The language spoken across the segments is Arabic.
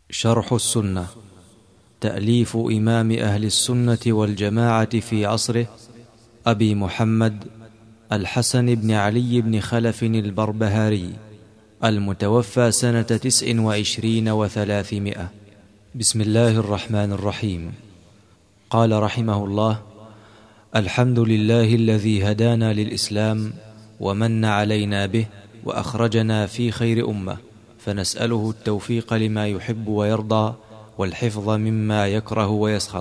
شرح السنة، تأليف إمام أهل السنة والجماعة في عصره أبي محمد الحسن بن علي بن خلف البربهاري، المتوفى سنة 29 و300. بسم الله الرحمن الرحيم. قال رحمه الله: الحمد لله الذي هدانا للإسلام ومن علينا به وأخرجنا في خير أمة، فنسأله التوفيق لما يحب ويرضى والحفظ مما يكره ويسخط.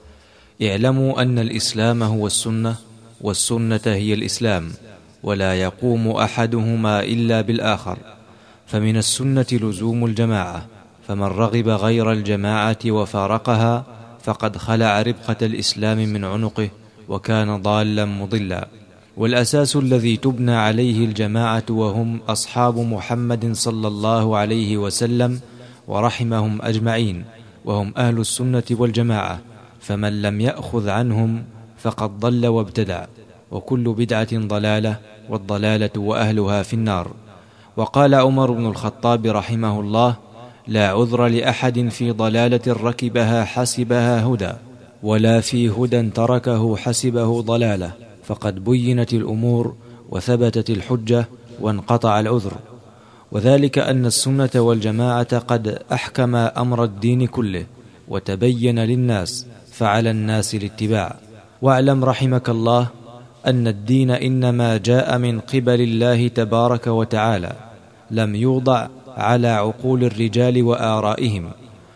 اعلموا أن الإسلام هو السنة، والسنة هي الإسلام، ولا يقوم أحدهما إلا بالآخر. فمن السنة لزوم الجماعة، فمن رغب غير الجماعة وفارقها فقد خلع ربقة الإسلام من عنقه وكان ضالا مضلا. والأساس الذي تبنى عليه الجماعة وهم أصحاب محمد صلى الله عليه وسلم ورحمهم أجمعين، وهم أهل السنة والجماعة، فمن لم يأخذ عنهم فقد ضل وابتدع، وكل بدعة ضلالة، والضلالة وأهلها في النار. وقال عمر بن الخطاب رحمه الله: لا عذر لأحد في ضلالة ركبها حسبها هدى، ولا في هدى تركه حسبه ضلالة، فقد بينت الأمور وثبتت الحجة وانقطع العذر. وذلك أن السنة والجماعة قد أحكم أمر الدين كله وتبين للناس، فعلى الناس الاتباع. واعلم رحمك الله أن الدين إنما جاء من قبل الله تبارك وتعالى، لم يوضع على عقول الرجال وآرائهم،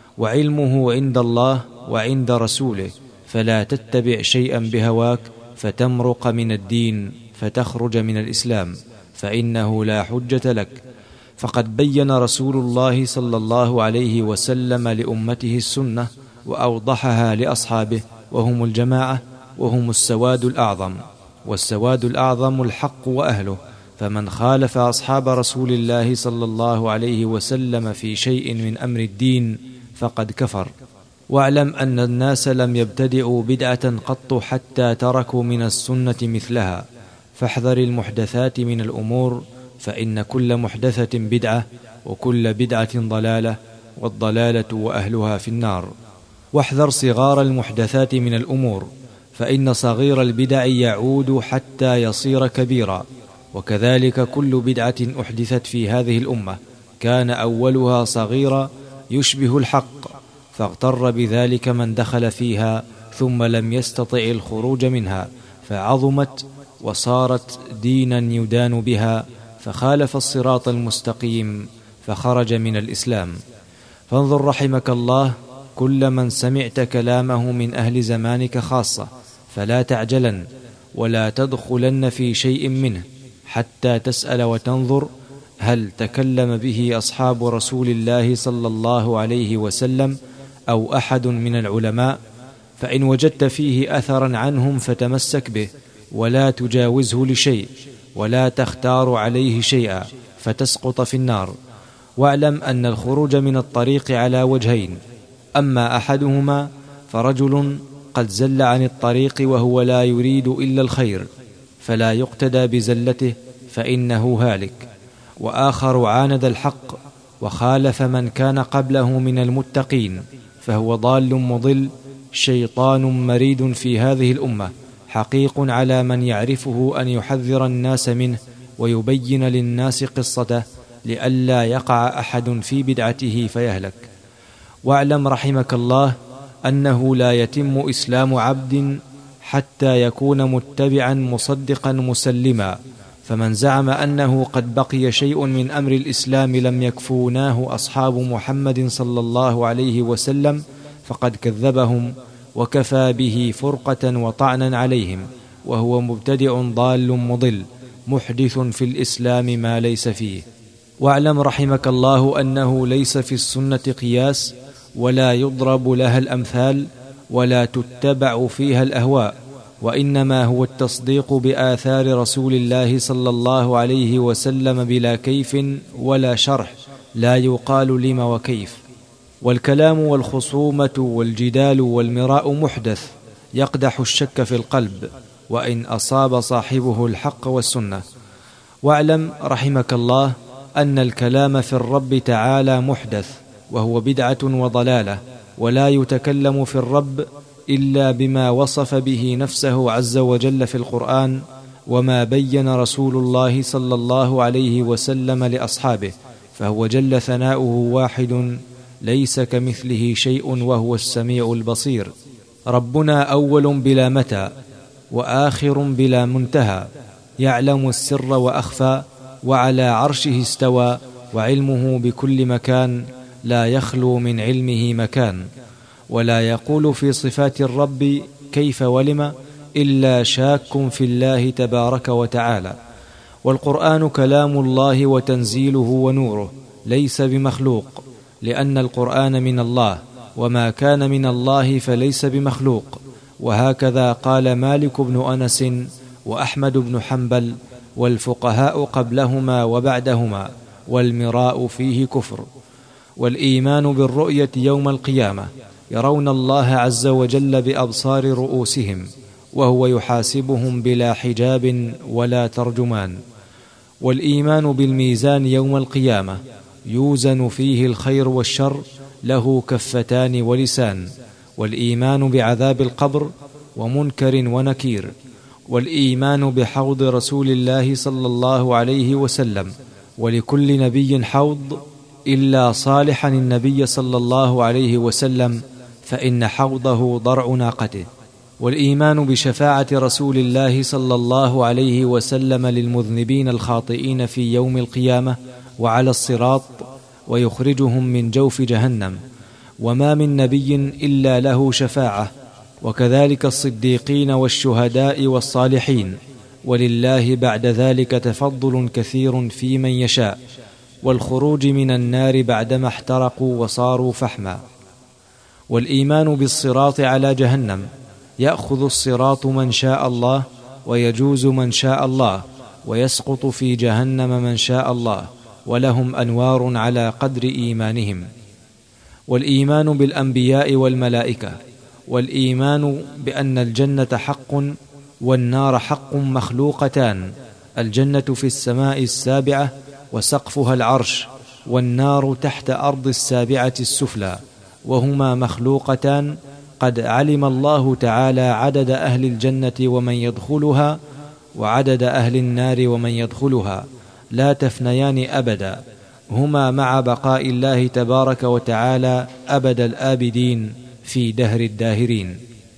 وعلمه عند الله وعند رسوله، فلا تتبع شيئا بهواك فتمرق من الدين فتخرج من الإسلام، فإنه لا حجة لك. فقد بين رسول الله صلى الله عليه وسلم لأمته السنة وأوضحها لأصحابه، وهم الجماعة، وهم السواد الأعظم، والسواد الأعظم الحق وأهله. فمن خالف أصحاب رسول الله صلى الله عليه وسلم في شيء من أمر الدين فقد كفر. واعلم أن الناس لم يبتدعوا بدعة قط حتى تركوا من السنة مثلها، فاحذر المحدثات من الأمور، فإن كل محدثة بدعة، وكل بدعة ضلالة، والضلالة وأهلها في النار. واحذر صغار المحدثات من الأمور، فإن صغير البدع يعود حتى يصير كبيرا. وكذلك كل بدعة أحدثت في هذه الأمة كان أولها صغيرا يشبه الحق، فاغتر بذلك من دخل فيها ثم لم يستطع الخروج منها، فعظمت وصارت دينا يدان بها، فخالف الصراط المستقيم فخرج من الإسلام. فانظر رحمك الله كل من سمعت كلامه من أهل زمانك خاصة، فلا تعجلن ولا تدخلن في شيء منه حتى تسأل وتنظر هل تكلم به أصحاب رسول الله صلى الله عليه وسلم أو أحد من العلماء، فإن وجدت فيه أثرا عنهم فتمسك به، ولا تجاوزه لشيء، ولا تختار عليه شيئا فتسقط في النار. واعلم أن الخروج من الطريق على وجهين: أما أحدهما فرجل قد زل عن الطريق وهو لا يريد إلا الخير، فلا يقتدى بزلته فإنه هالك، وآخر عاند الحق وخالف من كان قبله من المتقين، فهو ضال مضل، شيطان مريد في هذه الأمة، حقيق على من يعرفه أن يحذر الناس منه ويبين للناس قصته، لئلا يقع أحد في بدعته فيهلك. واعلم رحمك الله أنه لا يتم إسلام عبد حتى يكون متبعا مصدقا مسلما، فمن زعم أنه قد بقي شيء من أمر الإسلام لم يكفوناه أصحاب محمد صلى الله عليه وسلم فقد كذبهم، وكفى به فرقة وطعنا عليهم، وهو مبتدع ضال مضل محدث في الإسلام ما ليس فيه. واعلم رحمك الله أنه ليس في السنة قياس، ولا يضرب لها الأمثال، ولا تتبع فيها الأهواء، وإنما هو التصديق بآثار رسول الله صلى الله عليه وسلم بلا كيف ولا شرح، لا يقال لم وكيف. والكلام والخصومة والجدال والمراء محدث يقدح الشك في القلب، وإن أصاب صاحبه الحق والسنة. واعلم رحمك الله أن الكلام في الرب تعالى محدث، وهو بدعة وضلالة، ولا يتكلم في الرب إلا بما وصف به نفسه عز وجل في القرآن، وما بين رسول الله صلى الله عليه وسلم لأصحابه، فهو جل ثناؤه واحد ليس كمثله شيء وهو السميع البصير. ربنا أول بلا متى، وآخر بلا منتهى، يعلم السر وأخفى، وعلى عرشه استوى، وعلمه بكل مكان، لا يخلو من علمه مكان. ولا يقول في صفات الرب كيف ولم إلا شاك في الله تبارك وتعالى. والقرآن كلام الله وتنزيله ونوره، ليس بمخلوق، لأن القرآن من الله، وما كان من الله فليس بمخلوق. وهكذا قال مالك بن أنس وأحمد بن حنبل والفقهاء قبلهما وبعدهما، والمراء فيه كفر. والإيمان بالرؤية يوم القيامة، يرون الله عز وجل بأبصار رؤوسهم، وهو يحاسبهم بلا حجاب ولا ترجمان. والإيمان بالميزان يوم القيامة، يوزن فيه الخير والشر، له كفتان ولسان. والإيمان بعذاب القبر ومنكر ونكير. والإيمان بحوض رسول الله صلى الله عليه وسلم، ولكل نبي حوض إلا صالحا النبي صلى الله عليه وسلم، فإن حوضه ضرع ناقته. والإيمان بشفاعة رسول الله صلى الله عليه وسلم للمذنبين الخاطئين في يوم القيامة وعلى الصراط، ويخرجهم من جوف جهنم. وما من نبي إلا له شفاعة، وكذلك الصديقين والشهداء والصالحين. ولله بعد ذلك تفضل كثير في من يشاء، والخروج من النار بعدما احترقوا وصاروا فحما. والإيمان بالصراط على جهنم، يأخذ الصراط من شاء الله، ويجوز من شاء الله، ويسقط في جهنم من شاء الله، ولهم أنوار على قدر إيمانهم. والإيمان بالأنبياء والملائكة. والإيمان بأن الجنة حق والنار حق مخلوقتان، الجنة في السماء السابعة وسقفها العرش، والنار تحت أرض السابعة السفلى، وهما مخلوقتان. قد علم الله تعالى عدد أهل الجنة ومن يدخلها، وعدد أهل النار ومن يدخلها، لا تفنيان أبدا، هما مع بقاء الله تبارك وتعالى أبد الآبدين في دهر الداهرين.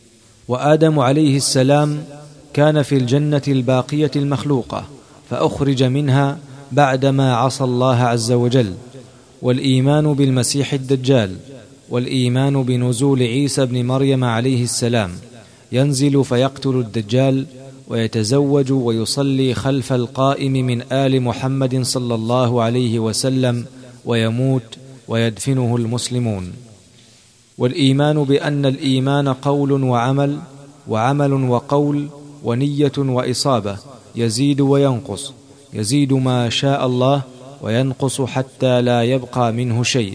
وآدم عليه السلام كان في الجنة الباقية المخلوقة، فأخرج منها بعدما عصى الله عز وجل. والإيمان بالمسيح الدجال. والإيمان بنزول عيسى بن مريم عليه السلام، ينزل فيقتل الدجال، ويتزوج ويصلي خلف القائم من آل محمد صلى الله عليه وسلم، ويموت ويدفنه المسلمون. والإيمان بأن الإيمان قول وعمل، وعمل وقول، ونية وإصابة، يزيد وينقص، يزيد ما شاء الله، وينقص حتى لا يبقى منه شيء.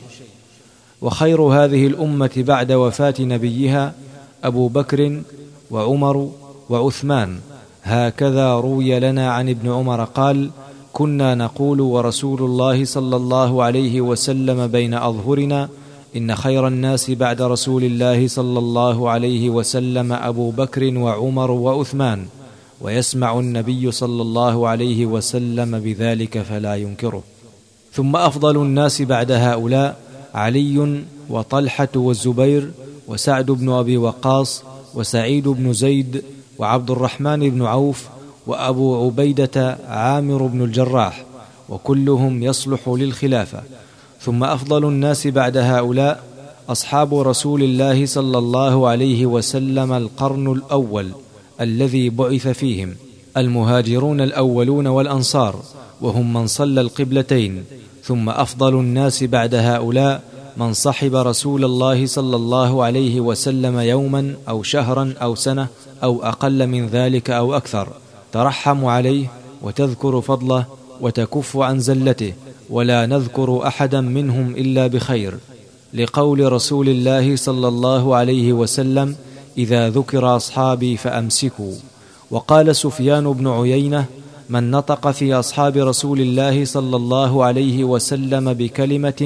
وخير هذه الأمة بعد وفاة نبيها أبو بكر وعمر وعثمان، هكذا روي لنا عن ابن عمر قال: كنا نقول ورسول الله صلى الله عليه وسلم بين أظهرنا: إن خير الناس بعد رسول الله صلى الله عليه وسلم أبو بكر وعمر وعثمان، ويسمع النبي صلى الله عليه وسلم بذلك فلا ينكره. ثم أفضل الناس بعد هؤلاء علي وطلحة والزبير وسعد بن أبي وقاص وسعيد بن زيد وعبد الرحمن بن عوف وأبو عبيدة عامر بن الجراح، وكلهم يصلح للخلافة. ثم أفضل الناس بعد هؤلاء أصحاب رسول الله صلى الله عليه وسلم القرن الأول الذي بعث فيهم، المهاجرون الأولون والأنصار، وهم من صلى القبلتين. ثم أفضل الناس بعد هؤلاء من صحب رسول الله صلى الله عليه وسلم يوما أو شهرا أو سنة أو أقل من ذلك أو أكثر، ترحم عليه وتذكر فضله وتكف عن زلته، ولا نذكر أحدا منهم إلا بخير، لقول رسول الله صلى الله عليه وسلم: إذا ذكر أصحابي فأمسكوا. وقال سفيان بن عيينة: من نطق في أصحاب رسول الله صلى الله عليه وسلم بكلمة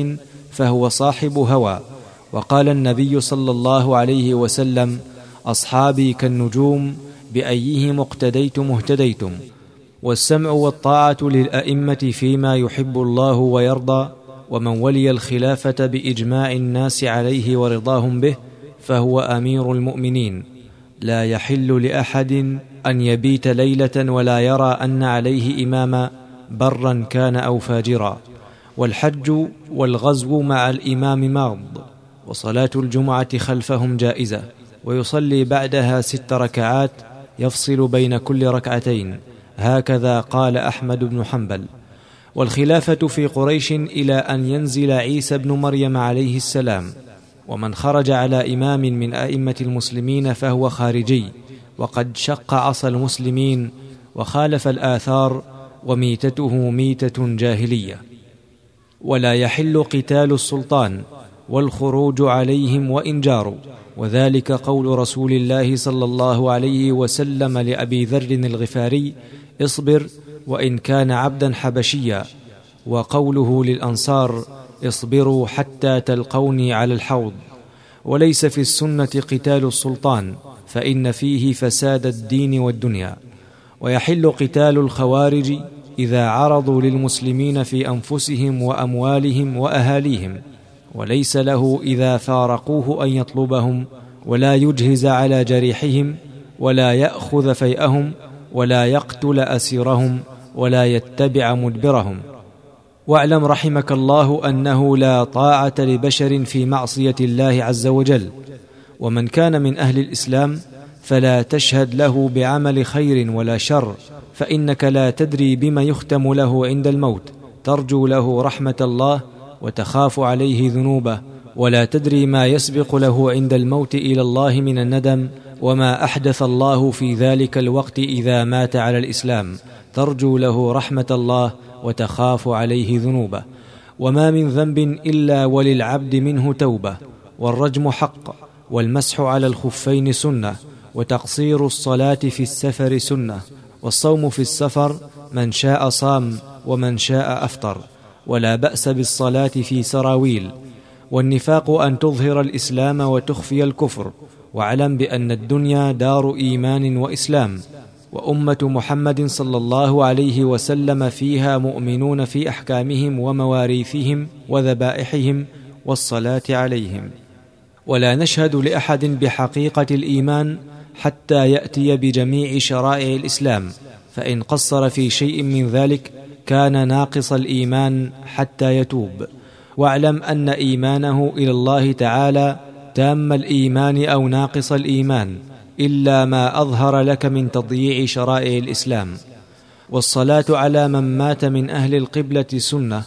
فهو صاحب هوى. وقال النبي صلى الله عليه وسلم: أصحابي كالنجوم، بأيهم اقتديتم اهتديتم. والسمع والطاعة للأئمة فيما يحب الله ويرضى، ومن ولي الخلافة بإجماع الناس عليه ورضاهم به فهو أمير المؤمنين. لا يحل لأحد أن يبيت ليلة ولا يرى أن عليه إماما، برا كان أو فاجرا. والحج والغزو مع الإمام ماض، وصلاة الجمعة خلفهم جائزة، ويصلي بعدها 6 ركعات يفصل بين كل ركعتين، هكذا قال أحمد بن حنبل. والخلافة في قريش إلى أن ينزل عيسى بن مريم عليه السلام. ومن خرج على إمام من أئمة المسلمين فهو خارجي، وقد شق عصا المسلمين وخالف الآثار، وميتته ميتة جاهلية. ولا يحل قتال السلطان والخروج عليهم وإن جاروا، وذلك قول رسول الله صلى الله عليه وسلم لأبي ذر الغفاري: اصبر وإن كان عبدا حبشيا. وقوله للأنصار: اصبروا حتى تلقوني على الحوض. وليس في السنة قتال السلطان، فإن فيه فساد الدين والدنيا. ويحل قتال الخوارج إذا عرضوا للمسلمين في أنفسهم وأموالهم وأهاليهم، وليس له إذا فارقوه أن يطلبهم، ولا يجهز على جريحهم، ولا يأخذ فيئهم، ولا يقتل أسيرهم، ولا يتبع مدبرهم. واعلم رحمك الله أنه لا طاعة لبشر في معصية الله عز وجل. ومن كان من أهل الإسلام فلا تشهد له بعمل خير ولا شر، فإنك لا تدري بما يختم له عند الموت، ترجو له رحمة الله وتخاف عليه ذنوبه، ولا تدري ما يسبق له عند الموت إلى الله من الندم، وما أحدث الله في ذلك الوقت إذا مات على الإسلام، ترجو له رحمة الله وتخاف عليه ذنوبه. وما من ذنب إلا وللعبد منه توبة. والرجم حق، والمسح على الخفين سنة، وتقصير الصلاة في السفر سنة، والصوم في السفر من شاء صام ومن شاء أفطر، ولا بأس بالصلاة في سراويل. والنفاق أن تظهر الإسلام وتخفي الكفر. واعلم بأن الدنيا دار إيمان وإسلام، وأمة محمد صلى الله عليه وسلم فيها مؤمنون في أحكامهم ومواريثهم وذبائحهم والصلاة عليهم. ولا نشهد لأحد بحقيقة الإيمان حتى يأتي بجميع شرائع الإسلام، فإن قصر في شيء من ذلك كان ناقص الإيمان حتى يتوب. واعلم أن إيمانه إلى الله تعالى تام الإيمان أو ناقص الإيمان، إلا ما أظهر لك من تضييع شرائع الإسلام. والصلاة على من مات من أهل القبلة سنة: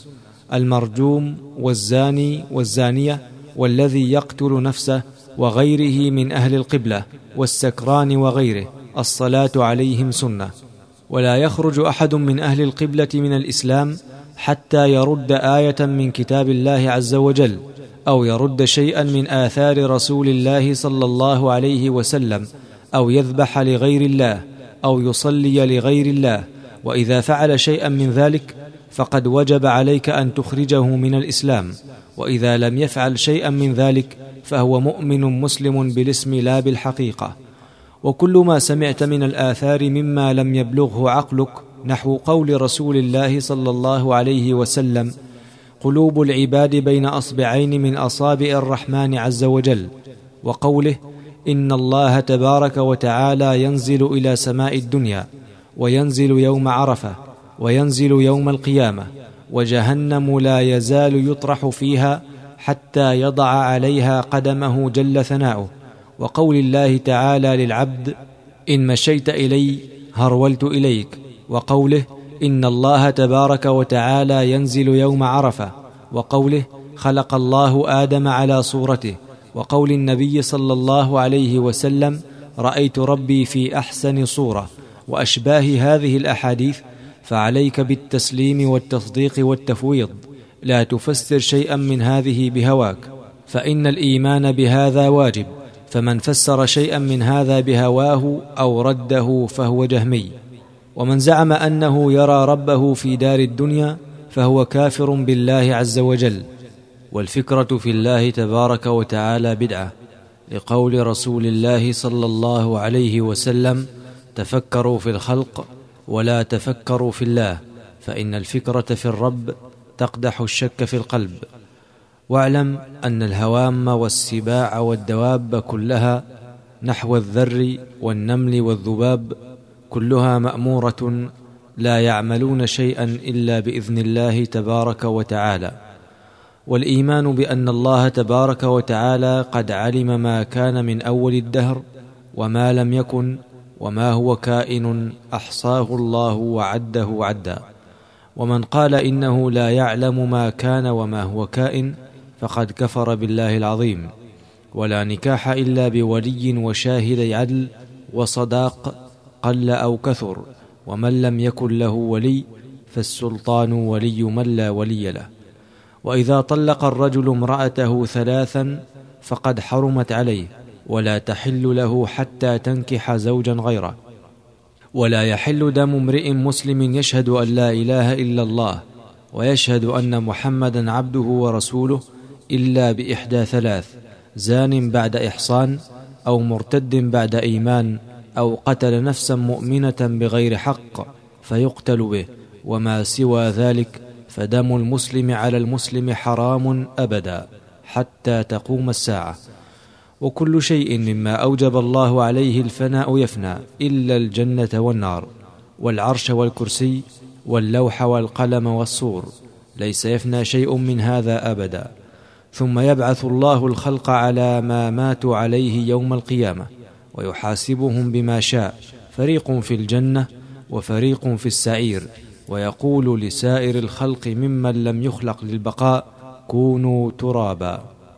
المرجوم والزاني والزانية والذي يقتل نفسه وغيره من أهل القبلة والسكران وغيره، الصلاة عليهم سنة. ولا يخرج أحد من أهل القبلة من الإسلام حتى يرد آية من كتاب الله عز وجل، أو يرد شيئا من آثار رسول الله صلى الله عليه وسلم، أو يذبح لغير الله، أو يصلي لغير الله. وإذا فعل شيئا من ذلك فقد وجب عليك أن تخرجه من الإسلام. وإذا لم يفعل شيئا من ذلك فهو مؤمن مسلم بالاسم لا بالحقيقة. وكل ما سمعت من الآثار مما لم يبلغه عقلك، نحو قول رسول الله صلى الله عليه وسلم: قلوب العباد بين أصبعين من أصابع الرحمن عز وجل، وقوله: إن الله تبارك وتعالى ينزل إلى سماء الدنيا، وينزل يوم عرفة، وينزل يوم القيامة، وجهنم لا يزال يطرح فيها حتى يضع عليها قدمه جل ثناؤه. وقول الله تعالى للعبد: إن مشيت إلي هرولت إليك. وقوله: إن الله تبارك وتعالى ينزل يوم عرفة. وقوله: خلق الله آدم على صورته. وقول النبي صلى الله عليه وسلم: رأيت ربي في أحسن صورة. وأشباه هذه الأحاديث، فعليك بالتسليم والتصديق والتفويض، لا تفسر شيئا من هذه بهواك، فإن الإيمان بهذا واجب، فمن فسر شيئا من هذا بهواه أو رده فهو جهمي. ومن زعم أنه يرى ربه في دار الدنيا فهو كافر بالله عز وجل. والفكرة في الله تبارك وتعالى بدعة، لقول رسول الله صلى الله عليه وسلم: تفكروا في الخلق ولا تفكروا في الله، فإن الفكرة في الرب تقدح الشك في القلب. واعلم أن الهوام والسباع والدواب كلها نحو الذر والنمل والذباب كلها مأمورة لا يعملون شيئا إلا بإذن الله تبارك وتعالى. والإيمان بأن الله تبارك وتعالى قد علم ما كان من أول الدهر وما لم يكن وما هو كائن أحصاه الله وعده عدا. ومن قال إنه لا يعلم ما كان وما هو كائن فقد كفر بالله العظيم. ولا نكاح إلا بولي وشاهد عدل وصداق قل أو كثر، ومن لم يكن له ولي فالسلطان ولي من لا ولي له. وإذا طلق الرجل امرأته 3 فقد حرمت عليه، ولا تحل له حتى تنكح زوجا غيره. ولا يحل دم امرئ مسلم يشهد أن لا إله إلا الله ويشهد أن محمدا عبده ورسوله إلا بإحدى 3: زان بعد إحصان، أو مرتد بعد إيمان، أو قتل نفسا مؤمنة بغير حق فيقتل به، وما سوى ذلك فدم المسلم على المسلم حرام أبدا حتى تقوم الساعة. وكل شيء مما أوجب الله عليه الفناء يفنى إلا الجنة والنار والعرش والكرسي واللوح والقلم والصور، ليس يفنى شيء من هذا أبدا. ثم يبعث الله الخلق على ما ماتوا عليه يوم القيامة ويحاسبهم بما شاء، فريق في الجنة وفريق في السعير، ويقول لسائر الخلق ممن لم يخلق للبقاء: كونوا ترابا.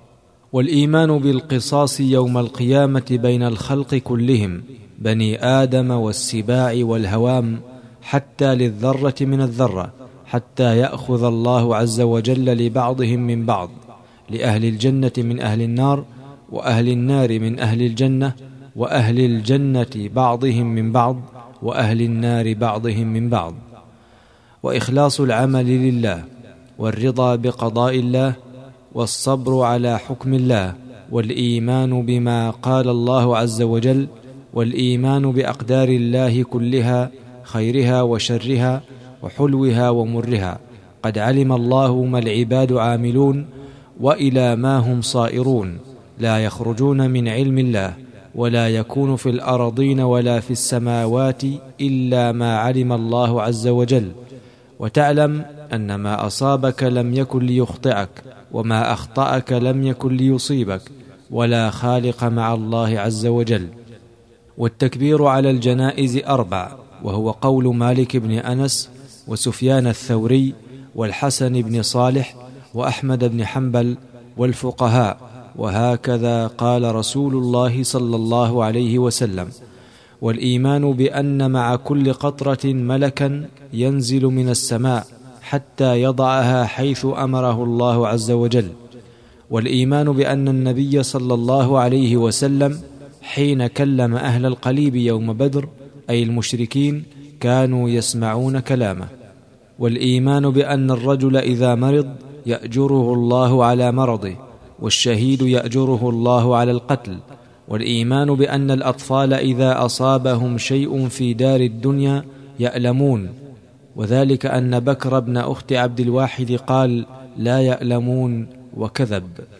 والإيمان بالقصاص يوم القيامة بين الخلق كلهم، بني آدم والسباع والهوام، حتى للذرة من الذرة، حتى يأخذ الله عز وجل لبعضهم من بعض، لأهل الجنة من أهل النار، وأهل النار من أهل الجنة، وأهل الجنة بعضهم من بعض، وأهل النار بعضهم من بعض. وإخلاص العمل لله، والرضا بقضاء الله، والصبر على حكم الله، والإيمان بما قال الله عز وجل، والإيمان بأقدار الله كلها، خيرها وشرها وحلوها ومرها. قد علم الله ما العباد عاملون وإلى ما هم صائرون، لا يخرجون من علم الله، ولا يكون في الأرضين ولا في السماوات إلا ما علم الله عز وجل. وتعلم أن ما أصابك لم يكن ليخطئك، وما أخطأك لم يكن ليصيبك، ولا خالق مع الله عز وجل. والتكبير على الجنائز 4، وهو قول مالك بن أنس وسفيان الثوري والحسن بن صالح وأحمد بن حنبل والفقهاء، وهكذا قال رسول الله صلى الله عليه وسلم. والإيمان بأن مع كل قطرة ملكا ينزل من السماء حتى يضعها حيث أمره الله عز وجل. والإيمان بأن النبي صلى الله عليه وسلم حين كلم أهل القليب يوم بدر، أي المشركين، كانوا يسمعون كلامه. والإيمان بأن الرجل إذا مرض يأجره الله على مرضه، والشهيد يأجره الله على القتل. والإيمان بأن الأطفال إذا أصابهم شيء في دار الدنيا يألمون، وذلك أن بكر بن أخت عبد الواحد قال: لا يألمون، وكذب.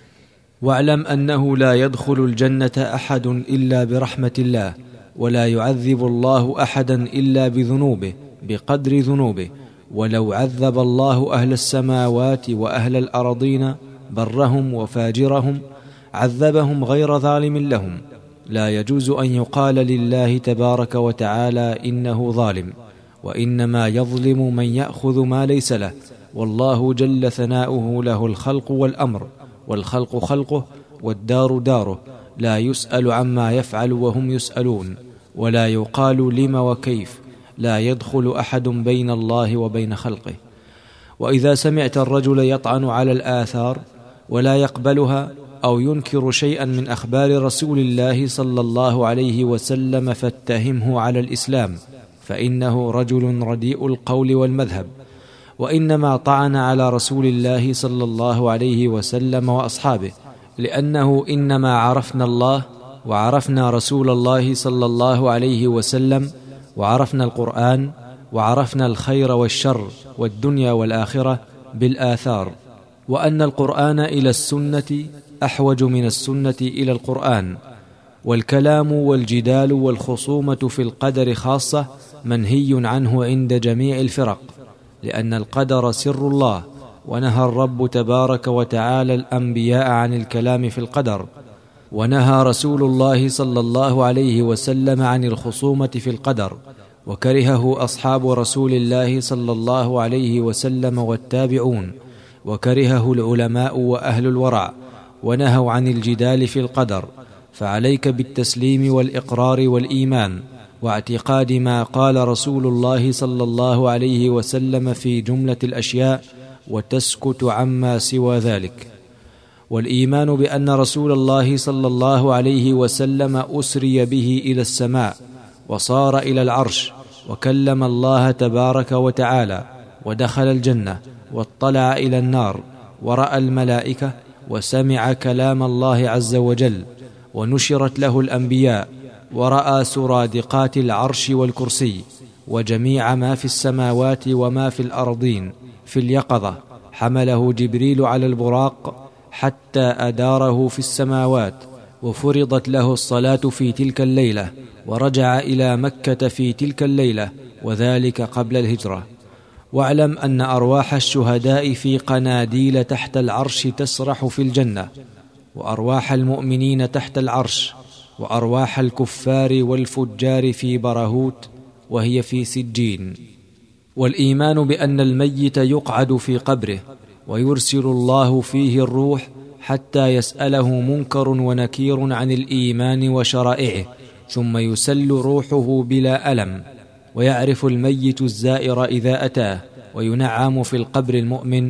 واعلم أنه لا يدخل الجنة أحد إلا برحمة الله، ولا يعذب الله أحدا إلا بذنوبه بقدر ذنوبه. ولو عذب الله أهل السماوات وأهل الأرضين برهم وفاجرهم عذبهم غير ظالم لهم. لا يجوز أن يقال لله تبارك وتعالى إنه ظالم، وإنما يظلم من يأخذ ما ليس له. والله جل ثناؤه له الخلق والأمر، والخلق خلقه، والدار داره، لا يسأل عما يفعل وهم يسألون. ولا يقال لم وكيف، لا يدخل أحد بين الله وبين خلقه. وإذا سمعت الرجل يطعن على الآثار ولا يقبلها، أو ينكر شيئا من أخبار رسول الله صلى الله عليه وسلم، فاتهمه على الإسلام، فإنه رجل رديء القول والمذهب. وإنما طعن على رسول الله صلى الله عليه وسلم وأصحابه، لأنه إنما عرفنا الله وعرفنا رسول الله صلى الله عليه وسلم وعرفنا القرآن وعرفنا الخير والشر والدنيا والآخرة بالآثار، وأن القرآن إلى السنة أحوج من السنة إلى القرآن، والكلام والجدال والخصومة في القدر خاصة منهي عنه عند جميع الفرق، لأن القدر سر الله، ونهى الرب تبارك وتعالى الأنبياء عن الكلام في القدر، ونهى رسول الله صلى الله عليه وسلم عن الخصومة في القدر، وكرهه أصحاب رسول الله صلى الله عليه وسلم والتابعون، وكرهه العلماء وأهل الورع، ونهوا عن الجدال في القدر. فعليك بالتسليم والإقرار والإيمان واعتقاد ما قال رسول الله صلى الله عليه وسلم في جملة الأشياء، وتسكت عما سوى ذلك. والإيمان بأن رسول الله صلى الله عليه وسلم أسري به إلى السماء، وصار إلى العرش، وكلم الله تبارك وتعالى، ودخل الجنة، واطلع إلى النار، ورأى الملائكة، وسمع كلام الله عز وجل، ونشرت له الأنبياء، ورأى سرادقات العرش والكرسي، وجميع ما في السماوات وما في الأرضين في اليقظة. حمله جبريل على البراق حتى أداره في السماوات، وفرضت له الصلاة في تلك الليلة، ورجع إلى مكة في تلك الليلة، وذلك قبل الهجرة. واعلم أن أرواح الشهداء في قناديل تحت العرش تسرح في الجنة، وأرواح المؤمنين تحت العرش، وأرواح الكفار والفجار في برهوت، وهي في سجين. والإيمان بأن الميت يقعد في قبره، ويرسل الله فيه الروح حتى يسأله منكر ونكير عن الإيمان وشرائعه، ثم يسل روحه بلا ألم، ويعرف الميت الزائر إذا أتاه، وينعم في القبر المؤمن،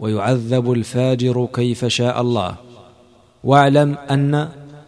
ويعذب الفاجر كيف شاء الله. واعلم أن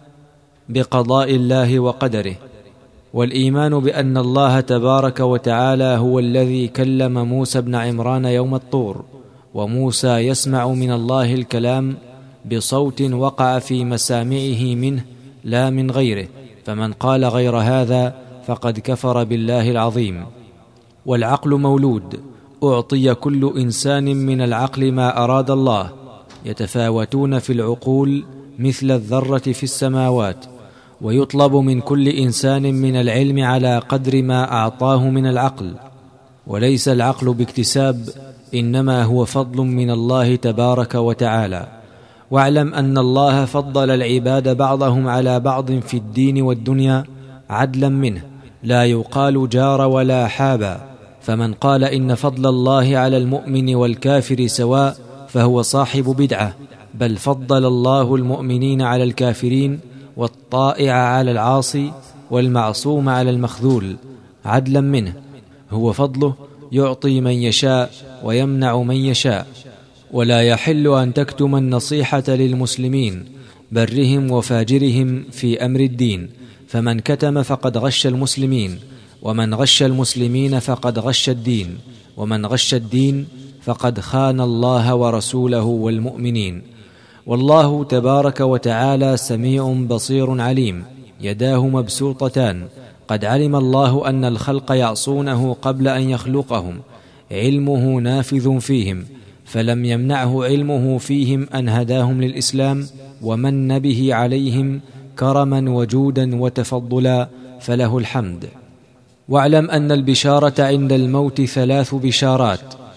بقضاء الله وقدره. والإيمان بأن الله تبارك وتعالى هو الذي كلم موسى بن عمران يوم الطور، وموسى يسمع من الله الكلام بصوت وقع في مسامعه منه لا من غيره، فمن قال غير هذا فقد كفر بالله العظيم. والعقل مولود، أعطي كل إنسان من العقل ما أراد الله، يتفاوتون في العقول مثل الذرة في السماوات، ويطلب من كل إنسان من العلم على قدر ما أعطاه من العقل، وليس العقل باكتساب، إنما هو فضل من الله تبارك وتعالى. واعلم أن الله فضل العباد بعضهم على بعض في الدين والدنيا عدلا منه، لا يقال جار ولا حابا، فمن قال إن فضل الله على المؤمن والكافر سواء فهو صاحب بدعة، بل فضل الله المؤمنين على الكافرين، والطائع على العاصي، والمعصوم على المخذول عدلا منه. هو فضله يعطي من يشاء ويمنع من يشاء. ولا يحل أن تكتم النصيحة للمسلمين برهم وفاجرهم في أمر الدين، فمن كتم فقد غش المسلمين، ومن غش المسلمين فقد غش الدين، ومن غش الدين فقد خان الله ورسوله والمؤمنين. والله تبارك وتعالى سميع بصير عليم، يداه مبسوطتان، قد علم الله أن الخلق يعصونه قبل أن يخلقهم، علمه نافذ فيهم، فلم يمنعه علمه فيهم أن هداهم للإسلام ومن به عليهم كرما وجودا وتفضلا، فله الحمد. واعلم أن البشارة عند الموت 3 بشارات،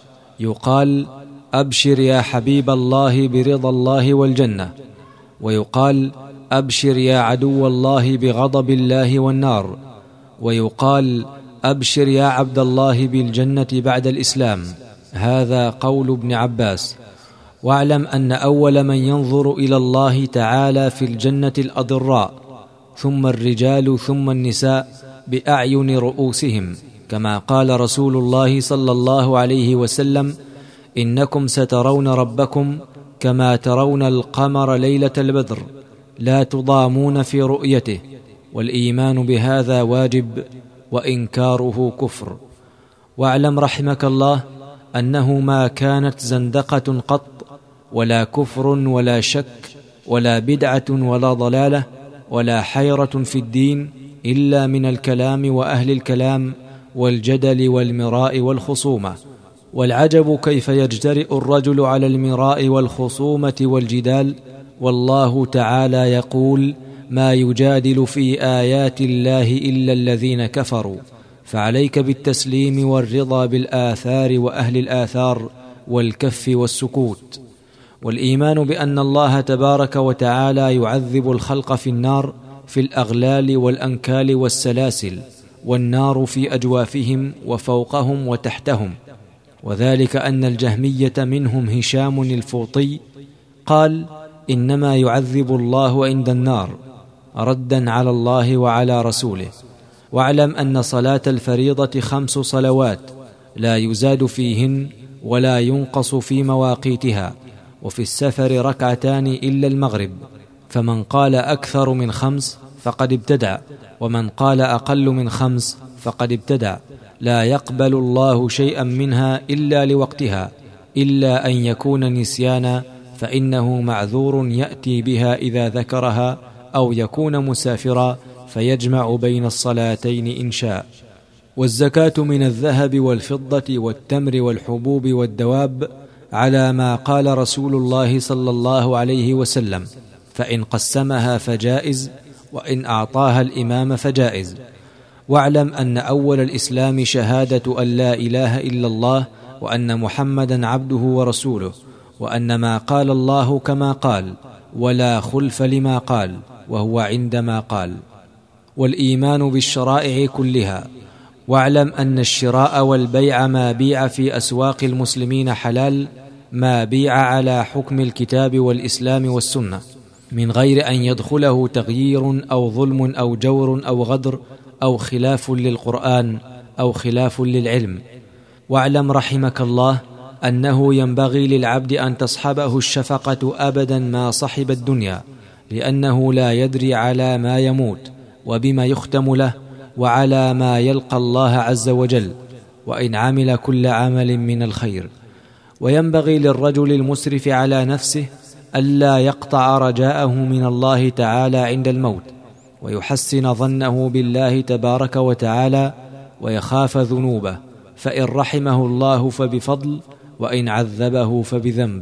يقال أبشر يا حبيب الله برضا الله والجنة، ويقال أبشر يا عدو الله بغضب الله والنار، ويقال أبشر يا عبد الله بالجنة بعد الإسلام. هذا قول ابن عباس. واعلم أن أول من ينظر إلى الله تعالى في الجنة الأضراء، ثم الرجال، ثم النساء بأعين رؤوسهم، كما قال رسول الله صلى الله عليه وسلم: إنكم سترون ربكم كما ترون القمر ليلة البدر، لا تضامون في رؤيته. والإيمان بهذا واجب، وإنكاره كفر. واعلم رحمك الله أنه ما كانت زندقة قط ولا كفر ولا شك ولا بدعة ولا ضلالة ولا حيرة في الدين إلا من الكلام وأهل الكلام والجدل والمراء والخصومة. والعجب كيف يجترئ الرجل على المراء والخصومة والجدال، والله تعالى يقول: ما يجادل في آيات الله إلا الذين كفروا. فعليك بالتسليم والرضا بالآثار وأهل الآثار والكف والسكوت. والإيمان بأن الله تبارك وتعالى يعذب الخلق في النار في الأغلال والأنكال والسلاسل، والنار في أجوافهم وفوقهم وتحتهم. وذلك أن الجهمية منهم هشام الفوطي قال: إنما يعذب الله عند النار، ردا على الله وعلى رسوله. واعلم أن صلاة الفريضة 5 صلوات لا يزاد فيهن ولا ينقص في مواقيتها، وفي السفر 2 إلا المغرب، فمن قال أكثر من 5 فقد ابتدع، ومن قال أقل من 5 فقد ابتدع. لا يقبل الله شيئا منها إلا لوقتها، إلا أن يكون نسيانا فإنه معذور يأتي بها إذا ذكرها، أو يكون مسافرا فيجمع بين الصلاتين إن شاء. والزكاة من الذهب والفضة والتمر والحبوب والدواب على ما قال رسول الله صلى الله عليه وسلم، فإن قسمها فجائز، وإن أعطاها الإمام فجائز. واعلم أن أول الإسلام شهادة أن لا إله إلا الله وأن محمدا عبده ورسوله، وأن ما قال الله كما قال ولا خلف لما قال، وهو عندما قال. والإيمان بالشرائع كلها. واعلم أن الشراء والبيع ما بيع في أسواق المسلمين حلال، ما بيع على حكم الكتاب والإسلام والسنة، من غير أن يدخله تغيير أو ظلم أو جور أو غدر أو خلاف للقرآن أو خلاف للعلم. واعلم رحمك الله أنه ينبغي للعبد أن تصحبه الشفقة أبدا ما صحب الدنيا، لأنه لا يدري على ما يموت وبما يختم له وعلى ما يلقى الله عز وجل، وإن عمل كل عمل من الخير. وينبغي للرجل المسرف على نفسه ألا يقطع رجاءه من الله تعالى عند الموت، ويحسن ظنه بالله تبارك وتعالى، ويخاف ذنوبه، فإن رحمه الله فبفضل، وإن عذبه فبذنب.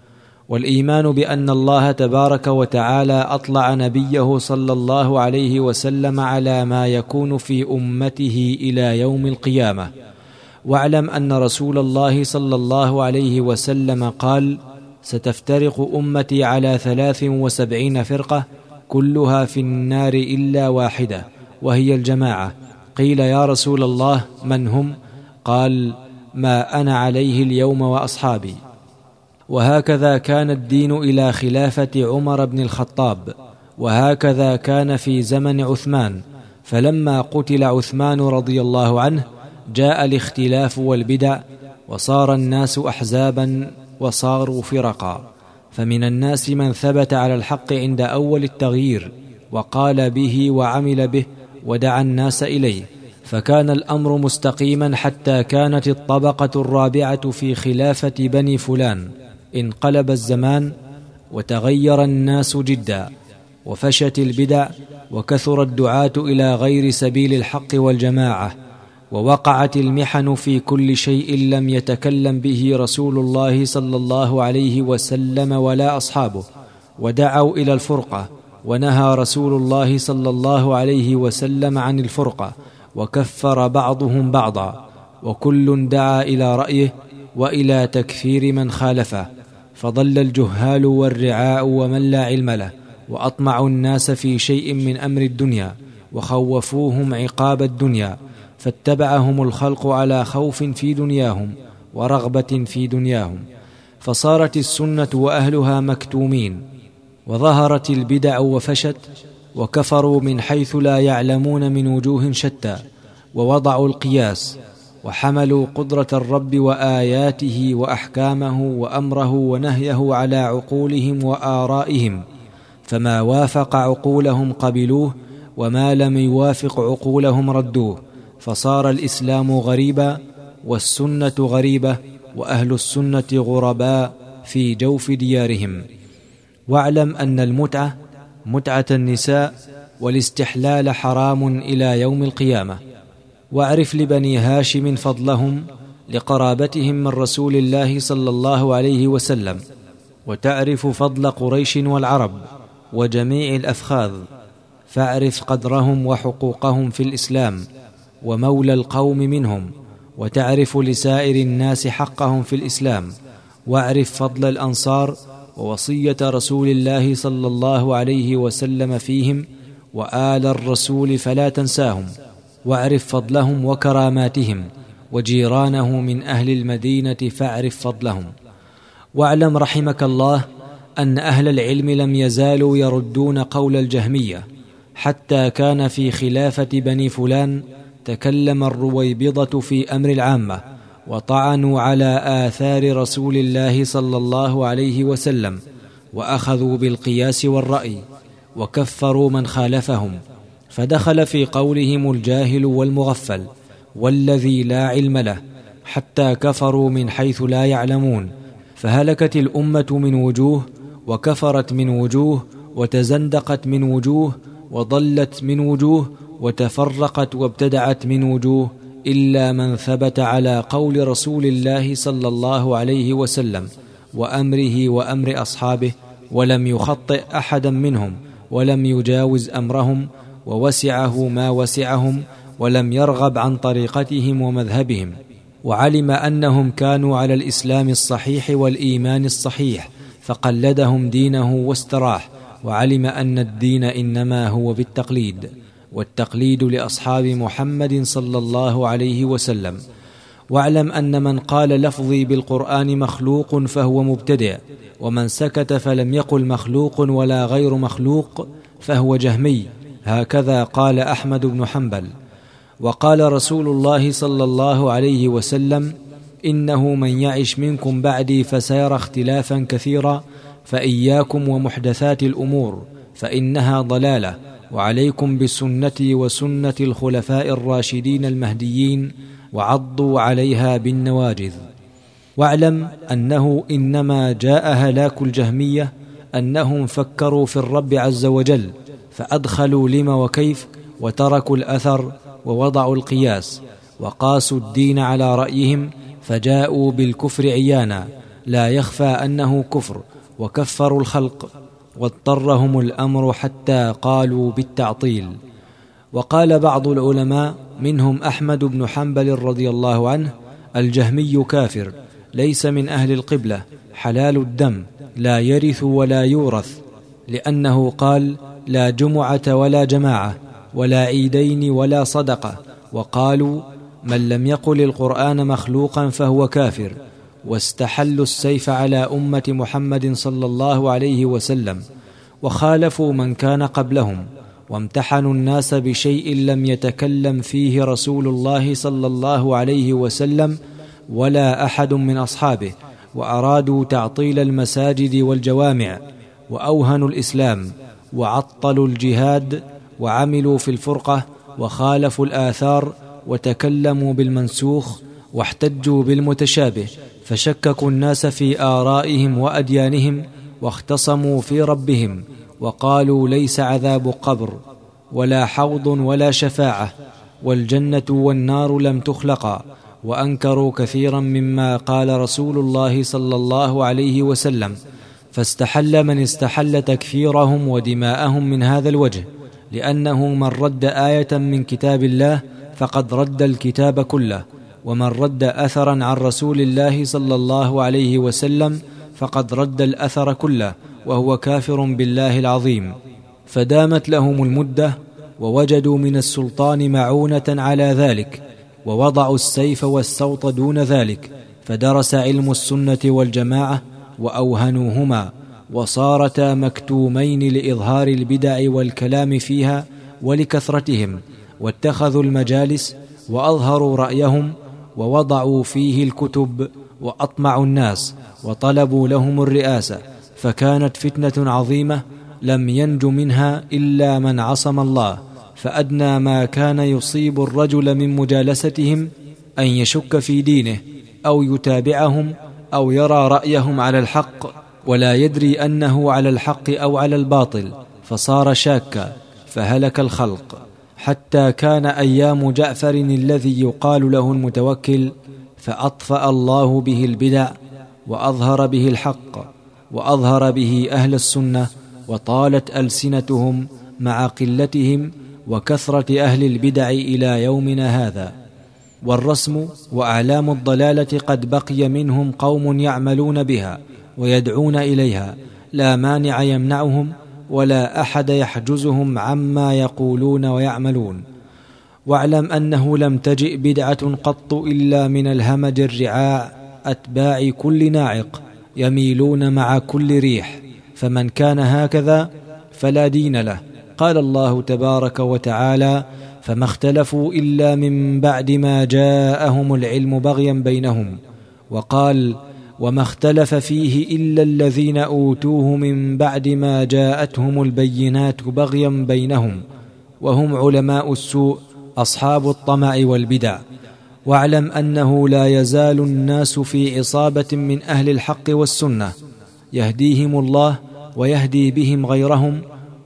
والإيمان بأن الله تبارك وتعالى أطلع نبيه صلى الله عليه وسلم على ما يكون في أمته إلى يوم القيامة. واعلم أن رسول الله صلى الله عليه وسلم قال: ستفترق أمتي على 73 فرقة كلها في النار إلا واحدة، وهي الجماعة. قيل: يا رسول الله من هم؟ قال: ما أنا عليه اليوم وأصحابي. وهكذا كان الدين إلى خلافة عمر بن الخطاب، وهكذا كان في زمن عثمان، فلما قتل عثمان رضي الله عنه جاء الاختلاف والبدع، وصار الناس أحزابا وصاروا فرقا. فمن الناس من ثبت على الحق عند أول التغيير وقال به وعمل به ودعا الناس إليه، فكان الأمر مستقيما حتى كانت الطبقة الرابعة في خلافة بني فلان. انقلب الزمان وتغير الناس جدا، وفشت البدع، وكثر الدعاة إلى غير سبيل الحق والجماعة، ووقعت المحن في كل شيء لم يتكلم به رسول الله صلى الله عليه وسلم ولا أصحابه، ودعوا إلى الفرقة، ونهى رسول الله صلى الله عليه وسلم عن الفرقة، وكفر بعضهم بعضا، وكل دعا إلى رأيه وإلى تكفير من خالفه. فضل الجهال والرعاء ومن لا علم له، وأطمعوا الناس في شيء من أمر الدنيا، وخوفوهم عقاب الدنيا، فاتبعهم الخلق على خوف في دنياهم ورغبة في دنياهم، فصارت السنة وأهلها مكتومين، وظهرت البدع وفشت، وكفروا من حيث لا يعلمون من وجوه شتى، ووضعوا القياس، وحملوا قدرة الرب وآياته وأحكامه وأمره ونهيه على عقولهم وآرائهم، فما وافق عقولهم قبلوه، وما لم يوافق عقولهم ردوه، فصار الإسلام غريبا والسنة غريبة، وأهل السنة غرباء في جوف ديارهم. واعلم أن المتعة متعة النساء والاستحلال حرام إلى يوم القيامة. واعرف لبني هاشم فضلهم لقرابتهم من رسول الله صلى الله عليه وسلم، وتعرف فضل قريش والعرب وجميع الأفخاذ، فاعرف قدرهم وحقوقهم في الإسلام ومولى القوم منهم، وتعرف لسائر الناس حقهم في الإسلام. واعرف فضل الأنصار ووصية رسول الله صلى الله عليه وسلم فيهم وآل الرسول فلا تنساهم. واعرف فضلهم وكراماتهم، وجيرانه من أهل المدينة فاعرف فضلهم. واعلم رحمك الله أن أهل العلم لم يزالوا يردون قول الجهمية، حتى كان في خلافة بني فلان تكلم الرويبضة في أمر العامة، وطعنوا على آثار رسول الله صلى الله عليه وسلم، وأخذوا بالقياس والرأي، وكفروا من خالفهم، فدخل في قولهم الجاهل والمغفل والذي لا علم له، حتى كفروا من حيث لا يعلمون، فهلكت الأمة من وجوه، وكفرت من وجوه، وتزندقت من وجوه، وضلت من وجوه، وتفرقت وابتدعت من وجوه، إلا من ثبت على قول رسول الله صلى الله عليه وسلم وأمره وأمر أصحابه، ولم يخطئ أحدا منهم، ولم يجاوز أمرهم، ووسعه ما وسعهم، ولم يرغب عن طريقتهم ومذهبهم، وعلم أنهم كانوا على الإسلام الصحيح والإيمان الصحيح، فقلدهم دينه واستراح، وعلم أن الدين إنما هو بالتقليد، والتقليد لأصحاب محمد صلى الله عليه وسلم. واعلم أن من قال لفظي بالقرآن مخلوق فهو مبتدع، ومن سكت فلم يقل مخلوق ولا غير مخلوق فهو جهمي، هكذا قال أحمد بن حنبل. وقال رسول الله صلى الله عليه وسلم: إنه من يعش منكم بعدي فسيرى اختلافا كثيرا، فإياكم ومحدثات الأمور فإنها ضلالة، وعليكم بسنتي وسنة الخلفاء الراشدين المهديين، وعضوا عليها بالنواجذ. واعلم أنه إنما جاء هلاك الجهمية أنهم فكروا في الرب عز وجل، فأدخلوا لما وكيف، وتركوا الأثر، ووضعوا القياس، وقاسوا الدين على رأيهم، فجاءوا بالكفر عيانا لا يخفى أنه كفر، وكفروا الخلق، واضطرهم الأمر حتى قالوا بالتعطيل. وقال بعض العلماء منهم أحمد بن حنبل رضي الله عنه: الجهمي كافر، ليس من أهل القبلة، حلال الدم، لا يرث ولا يورث، لأنه قال: لا جمعة ولا جماعة ولا عيدين ولا صدقة. وقالوا: من لم يقل القرآن مخلوقا فهو كافر. واستحلوا السيف على أمة محمد صلى الله عليه وسلم، وخالفوا من كان قبلهم، وامتحنوا الناس بشيء لم يتكلم فيه رسول الله صلى الله عليه وسلم ولا أحد من أصحابه، وأرادوا تعطيل المساجد والجوامع، وأوهنوا الإسلام، وعطلوا الجهاد، وعملوا في الفرقة، وخالفوا الآثار، وتكلموا بالمنسوخ، واحتجوا بالمتشابه، فشككوا الناس في آرائهم وأديانهم، واختصموا في ربهم، وقالوا: ليس عذاب قبر ولا حوض ولا شفاعة، والجنة والنار لم تخلقا، وأنكروا كثيرا مما قال رسول الله صلى الله عليه وسلم. فاستحل من استحل تكفيرهم ودماءهم من هذا الوجه، لأنه من رد آية من كتاب الله فقد رد الكتاب كله، ومن رد أثرا عن رسول الله صلى الله عليه وسلم فقد رد الأثر كله، وهو كافر بالله العظيم. فدامت لهم المدة، ووجدوا من السلطان معونة على ذلك، ووضعوا السيف والسوط دون ذلك، فدرس علم السنة والجماعة وأوهنوهما، وصارتا مكتومين لإظهار البدع والكلام فيها ولكثرتهم، واتخذوا المجالس وأظهروا رأيهم، ووضعوا فيه الكتب، وأطمعوا الناس، وطلبوا لهم الرئاسة، فكانت فتنة عظيمة لم ينج منها إلا من عصم الله. فأدنى ما كان يصيب الرجل من مجالستهم أن يشك في دينه، أو يتابعهم أو يرى رأيهم على الحق، ولا يدري أنه على الحق أو على الباطل، فصار شاكا فهلك الخلق. حتى كان أيام جعفر الذي يقال له المتوكل، فأطفأ الله به البدع وأظهر به الحق وأظهر به أهل السنة، وطالت ألسنتهم مع قلتهم وكثرة أهل البدع إلى يومنا هذا. والرسم وأعلام الضلالة قد بقي منهم قوم يعملون بها ويدعون إليها، لا مانع يمنعهم ولا أحد يحجزهم عما يقولون ويعملون. واعلم أنه لم تجئ بدعة قط إلا من الهمج الرعاع أتباع كل ناعق يميلون مع كل ريح، فمن كان هكذا فلا دين له. قال الله تبارك وتعالى: فما اختلفوا إلا من بعد ما جاءهم العلم بغيا بينهم. وقال: وما اختلف فيه إلا الذين أوتوه من بعد ما جاءتهم البينات بغيا بينهم، وهم علماء السوء أصحاب الطمع والبدع. واعلم أنه لا يزال الناس في عصابة من أهل الحق والسنة، يهديهم الله ويهدي بهم غيرهم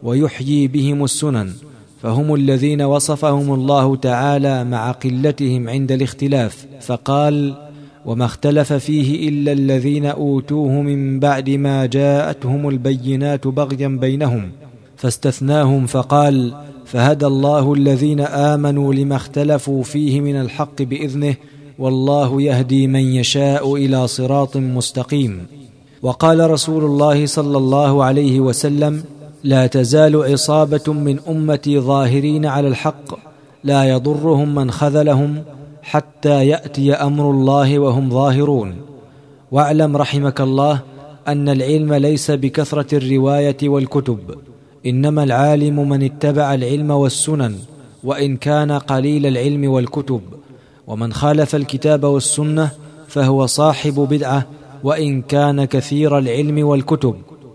ويحيي بهم السنن، فهم الذين وصفهم الله تعالى مع قلتهم عند الاختلاف، فقال: وما اختلف فيه إلا الذين أوتوه من بعد ما جاءتهم البينات بغيا بينهم، فاستثناهم فقال: فهدى الله الذين آمنوا لما اختلفوا فيه من الحق بإذنه، والله يهدي من يشاء إلى صراط مستقيم. وقال رسول الله صلى الله عليه وسلم: لا تزال عصابة من أمتي ظاهرين على الحق، لا يضرهم من خذلهم حتى يأتي أمر الله وهم ظاهرون. واعلم رحمك الله أن العلم ليس بكثرة الرواية والكتب، إنما العالم من اتبع العلم والسنن، وإن كان قليل العلم والكتب. ومن خالف الكتاب والسنة فهو صاحب بدعة، وإن كان كثير العلم والكتب.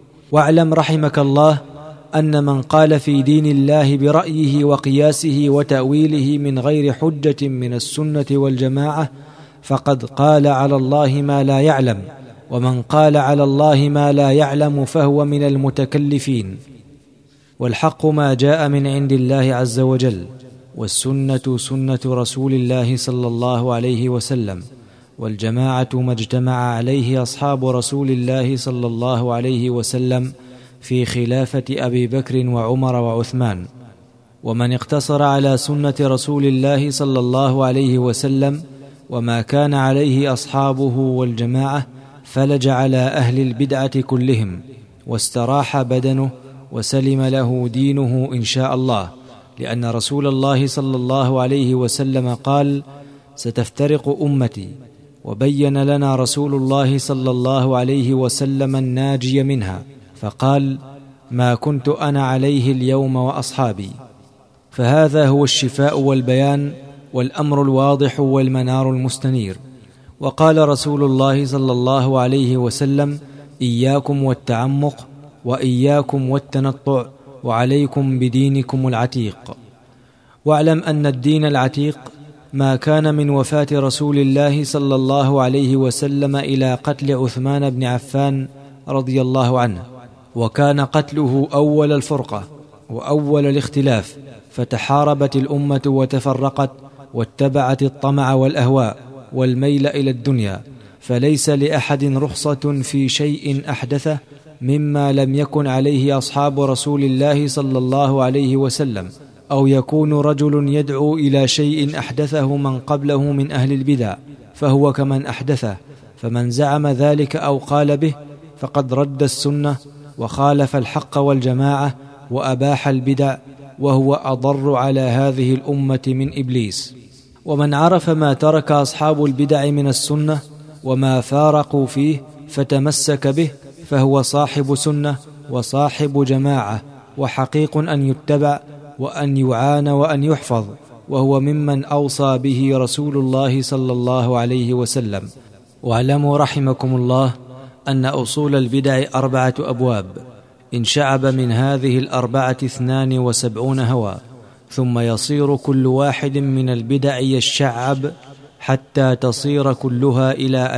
واعلم رحمك الله أن من قال في دين الله برأيه وقياسه وتأويله من غير حجة من السنة والجماعة فقد قال على الله ما لا يعلم، ومن قال على الله ما لا يعلم فهو من المتكلفين. والحق ما جاء من عند الله عز وجل، والسنة سنة رسول الله صلى الله عليه وسلم، والجماعة ما اجتمع عليه أصحاب رسول الله صلى الله عليه وسلم في خلافة أبي بكر وعمر وعثمان. ومن اقتصر على سنة رسول الله صلى الله عليه وسلم وما كان عليه أصحابه والجماعة فلج على أهل البدعة كلهم، واستراح بدنه وسلم له دينه إن شاء الله، لأن رسول الله صلى الله عليه وسلم قال: ستفترق أمتي، وبين لنا رسول الله صلى الله عليه وسلم الناجي منها، فقال: ما كنت أنا عليه اليوم وأصحابي. فهذا هو الشفاء والبيان والأمر الواضح والمنار المستنير. وقال رسول الله صلى الله عليه وسلم: إياكم والتعمق، وإياكم والتنطع، وعليكم بدينكم العتيق. واعلم أن الدين العتيق ما كان من وفاة رسول الله صلى الله عليه وسلم إلى قتل عثمان بن عفان رضي الله عنه، وكان قتله أول الفرقة وأول الاختلاف، فتحاربت الأمة وتفرقت واتبعت الطمع والأهواء والميل إلى الدنيا، فليس لأحد رخصة في شيء أحدثه مما لم يكن عليه أصحاب رسول الله صلى الله عليه وسلم، أو يكون رجل يدعو إلى شيء أحدثه من قبله من أهل البدع فهو كمن أحدثه، فمن زعم ذلك أو قال به فقد رد السنة وخالف الحق والجماعة وأباح البدع، وهو أضر على هذه الأمة من إبليس. ومن عرف ما ترك أصحاب البدع من السنة وما فارقوا فيه فتمسك به فهو صاحب سنة وصاحب جماعة، وحقيق أن يتبع وأن يعان وأن يحفظ، وهو ممن أوصى به رسول الله صلى الله عليه وسلم. واعلموا رحمكم الله أن أصول البدع 4 أبواب، إن شعب من هذه 4 72 هوى، ثم يصير كل واحد من البدع يشعب حتى تصير كلها إلى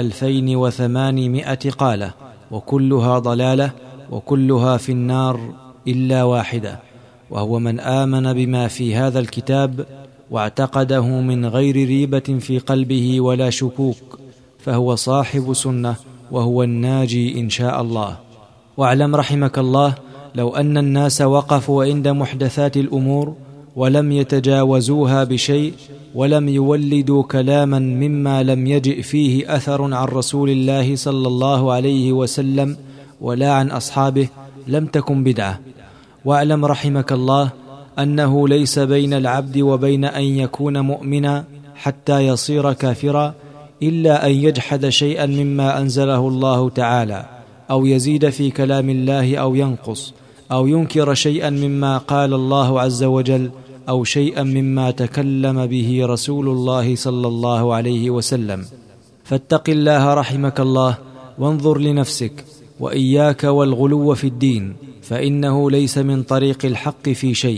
2800 قالة، وكلها ضلالة، وكلها في النار إلا واحدة، وهو من آمن بما في هذا الكتاب واعتقده من غير ريبة في قلبه ولا شكوك، فهو صاحب سنة وهو الناجي إن شاء الله. واعلم رحمك الله لو أن الناس وقفوا عند محدثات الأمور ولم يتجاوزوها بشيء، ولم يولدوا كلاما مما لم يجئ فيه أثر عن رسول الله صلى الله عليه وسلم ولا عن أصحابه، لم تكن بدعة. واعلم رحمك الله أنه ليس بين العبد وبين أن يكون مؤمنا حتى يصير كافرا إلا أن يجحد شيئا مما أنزله الله تعالى، أو يزيد في كلام الله أو ينقص، أو ينكر شيئا مما قال الله عز وجل، أو شيئا مما تكلم به رسول الله صلى الله عليه وسلم. فاتق الله رحمك الله وانظر لنفسك، وإياك والغلو في الدين، فإنه ليس من طريق الحق في شيء.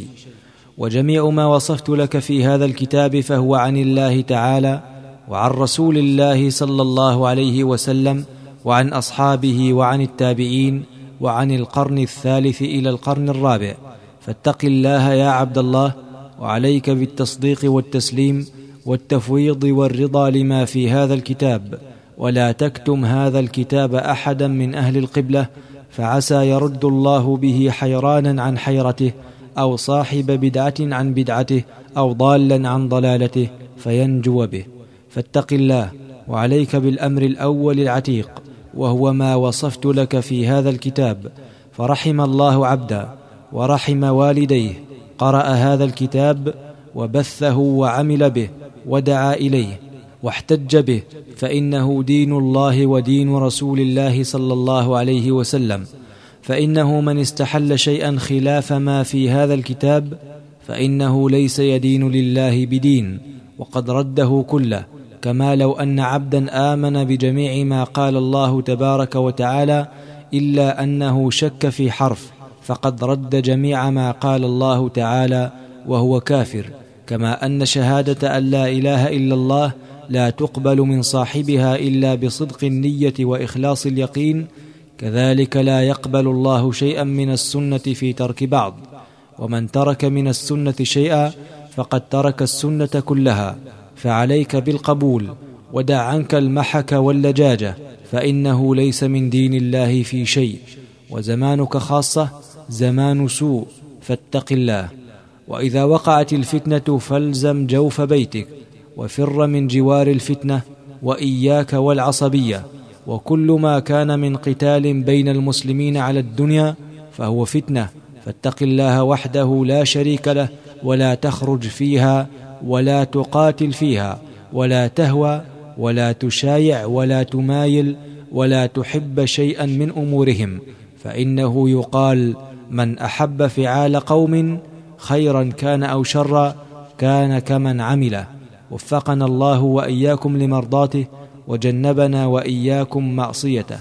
وجميع ما وصفت لك في هذا الكتاب فهو عن الله تعالى وعن رسول الله صلى الله عليه وسلم وعن أصحابه وعن التابعين وعن القرن الثالث إلى القرن الرابع. فاتق الله يا عبد الله، وعليك بالتصديق والتسليم والتفويض والرضا لما في هذا الكتاب، ولا تكتم هذا الكتاب أحدا من أهل القبلة، فعسى يرد الله به حيرانا عن حيرته، أو صاحب بدعة عن بدعته، أو ضالا عن ضلالته فينجو به. فاتق الله، وعليك بالأمر الأول العتيق، وهو ما وصفت لك في هذا الكتاب. فرحم الله عبدا ورحم والديه قرأ هذا الكتاب وبثه وعمل به ودعا إليه واحتج به، فإنه دين الله ودين رسول الله صلى الله عليه وسلم. فإنه من استحل شيئا خلاف ما في هذا الكتاب فإنه ليس يدين لله بدين، وقد رده كله، كما لو أن عبدا آمن بجميع ما قال الله تبارك وتعالى إلا أنه شك في حرف، فقد رد جميع ما قال الله تعالى وهو كافر. كما أن شهادة أن لا إله إلا الله لا تقبل من صاحبها إلا بصدق النية وإخلاص اليقين، كذلك لا يقبل الله شيئا من السنة في ترك بعض. ومن ترك من السنة شيئا فقد ترك السنة كلها، فعليك بالقبول، ودع عنك المحك واللجاجة، فإنه ليس من دين الله في شيء، وزمانك خاصة زمان سوء، فاتق الله. وإذا وقعت الفتنة فالزم جوف بيتك، وفر من جوار الفتنة، وإياك والعصبية، وكل ما كان من قتال بين المسلمين على الدنيا فهو فتنة، فاتق الله وحده لا شريك له، ولا تخرج فيها ولا تقاتل فيها، ولا تهوى ولا تشايع ولا تمايل ولا تحب شيئا من أمورهم، فإنه يقال من أحب فعال قوم خيرا كان أو شرا كان كمن عمله. وفقنا الله وإياكم لمرضاته، وجنبنا وإياكم معصيته.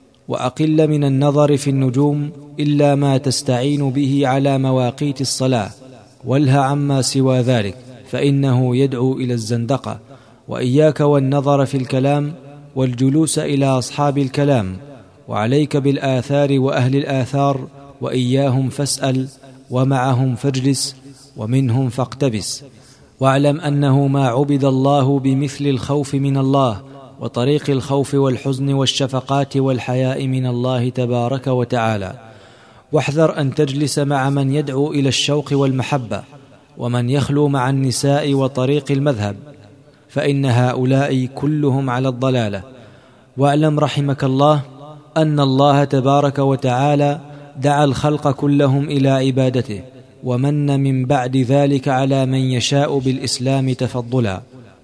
وأقل من النظر في النجوم إلا ما تستعين به على مواقيت الصلاة، والها عما سوى ذلك، فإنه يدعو إلى الزندقة. وإياك والنظر في الكلام والجلوس إلى أصحاب الكلام، وعليك بالآثار وأهل الآثار، وإياهم فاسأل، ومعهم فاجلس، ومنهم فاقتبس. واعلم أنه ما عبد الله بمثل الخوف من الله، وطريق الخوف والحزن والشفقات والحياء من الله تبارك وتعالى. واحذر أن تجلس مع من يدعو إلى الشوق والمحبة، ومن يخلو مع النساء وطريق المذهب، فإن هؤلاء كلهم على الضلالة. واعلم رحمك الله أن الله تبارك وتعالى دعا الخلق كلهم إلى عبادته، ومن من بعد ذلك على من يشاء بالإسلام تفضلا.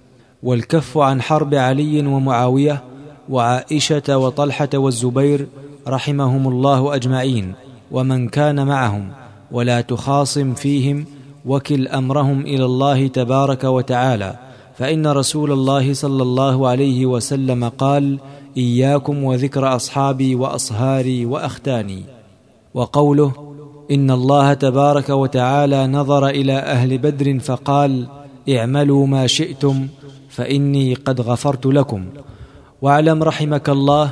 والكف عن حرب علي ومعاوية وعائشة وطلحة والزبير رحمهم الله أجمعين ومن كان معهم، ولا تخاصم فيهم، وكل أمرهم إلى الله تبارك وتعالى، فإن رسول الله صلى الله عليه وسلم قال: إياكم وذكر أصحابي وأصهاري وأختاني. وقوله: إن الله تبارك وتعالى نظر إلى أهل بدر فقال: اعملوا ما شئتم فإني قد غفرت لكم. واعلم رحمك الله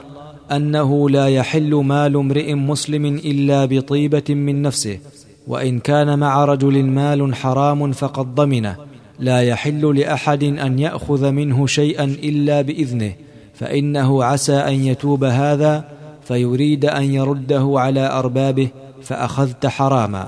أنه لا يحل مال امرئ مسلم إلا بطيبة من نفسه، وإن كان مع رجل مال حرام فقد ضمنه. لا يحل لأحد أن يأخذ منه شيئا إلا بإذنه، فإنه عسى أن يتوب هذا فيريد أن يرده على أربابه فأخذت حراما.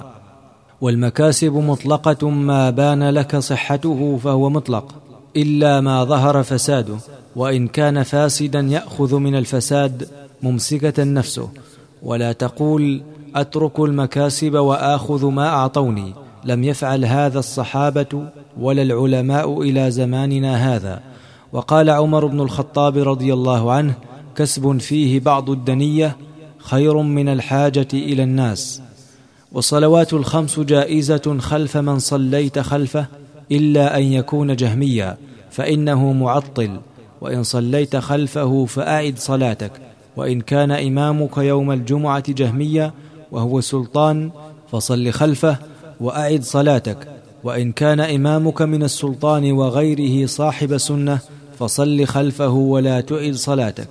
والمكاسب مطلقة، ما بان لك صحته فهو مطلق إلا ما ظهر فساده، وإن كان فاسدا يأخذ من الفساد ممسكة نفسه. ولا تقول أترك المكاسب وآخذ ما أعطوني، لم يفعل هذا الصحابة ولا العلماء إلى زماننا هذا. وقال عمر بن الخطاب رضي الله عنه: كسب فيه بعض الدنية خير من الحاجة إلى الناس. والصلوات الخمس جائزة خلف من صليت خلفه إلا أن يكون جهميا، فإنه معطل، وإن صليت خلفه فأعد صلاتك. وإن كان إمامك يوم الجمعة جهميا وهو سلطان فصل خلفه وأعد صلاتك، وإن كان إمامك من السلطان وغيره صاحب سنة فصل خلفه ولا تعد صلاتك.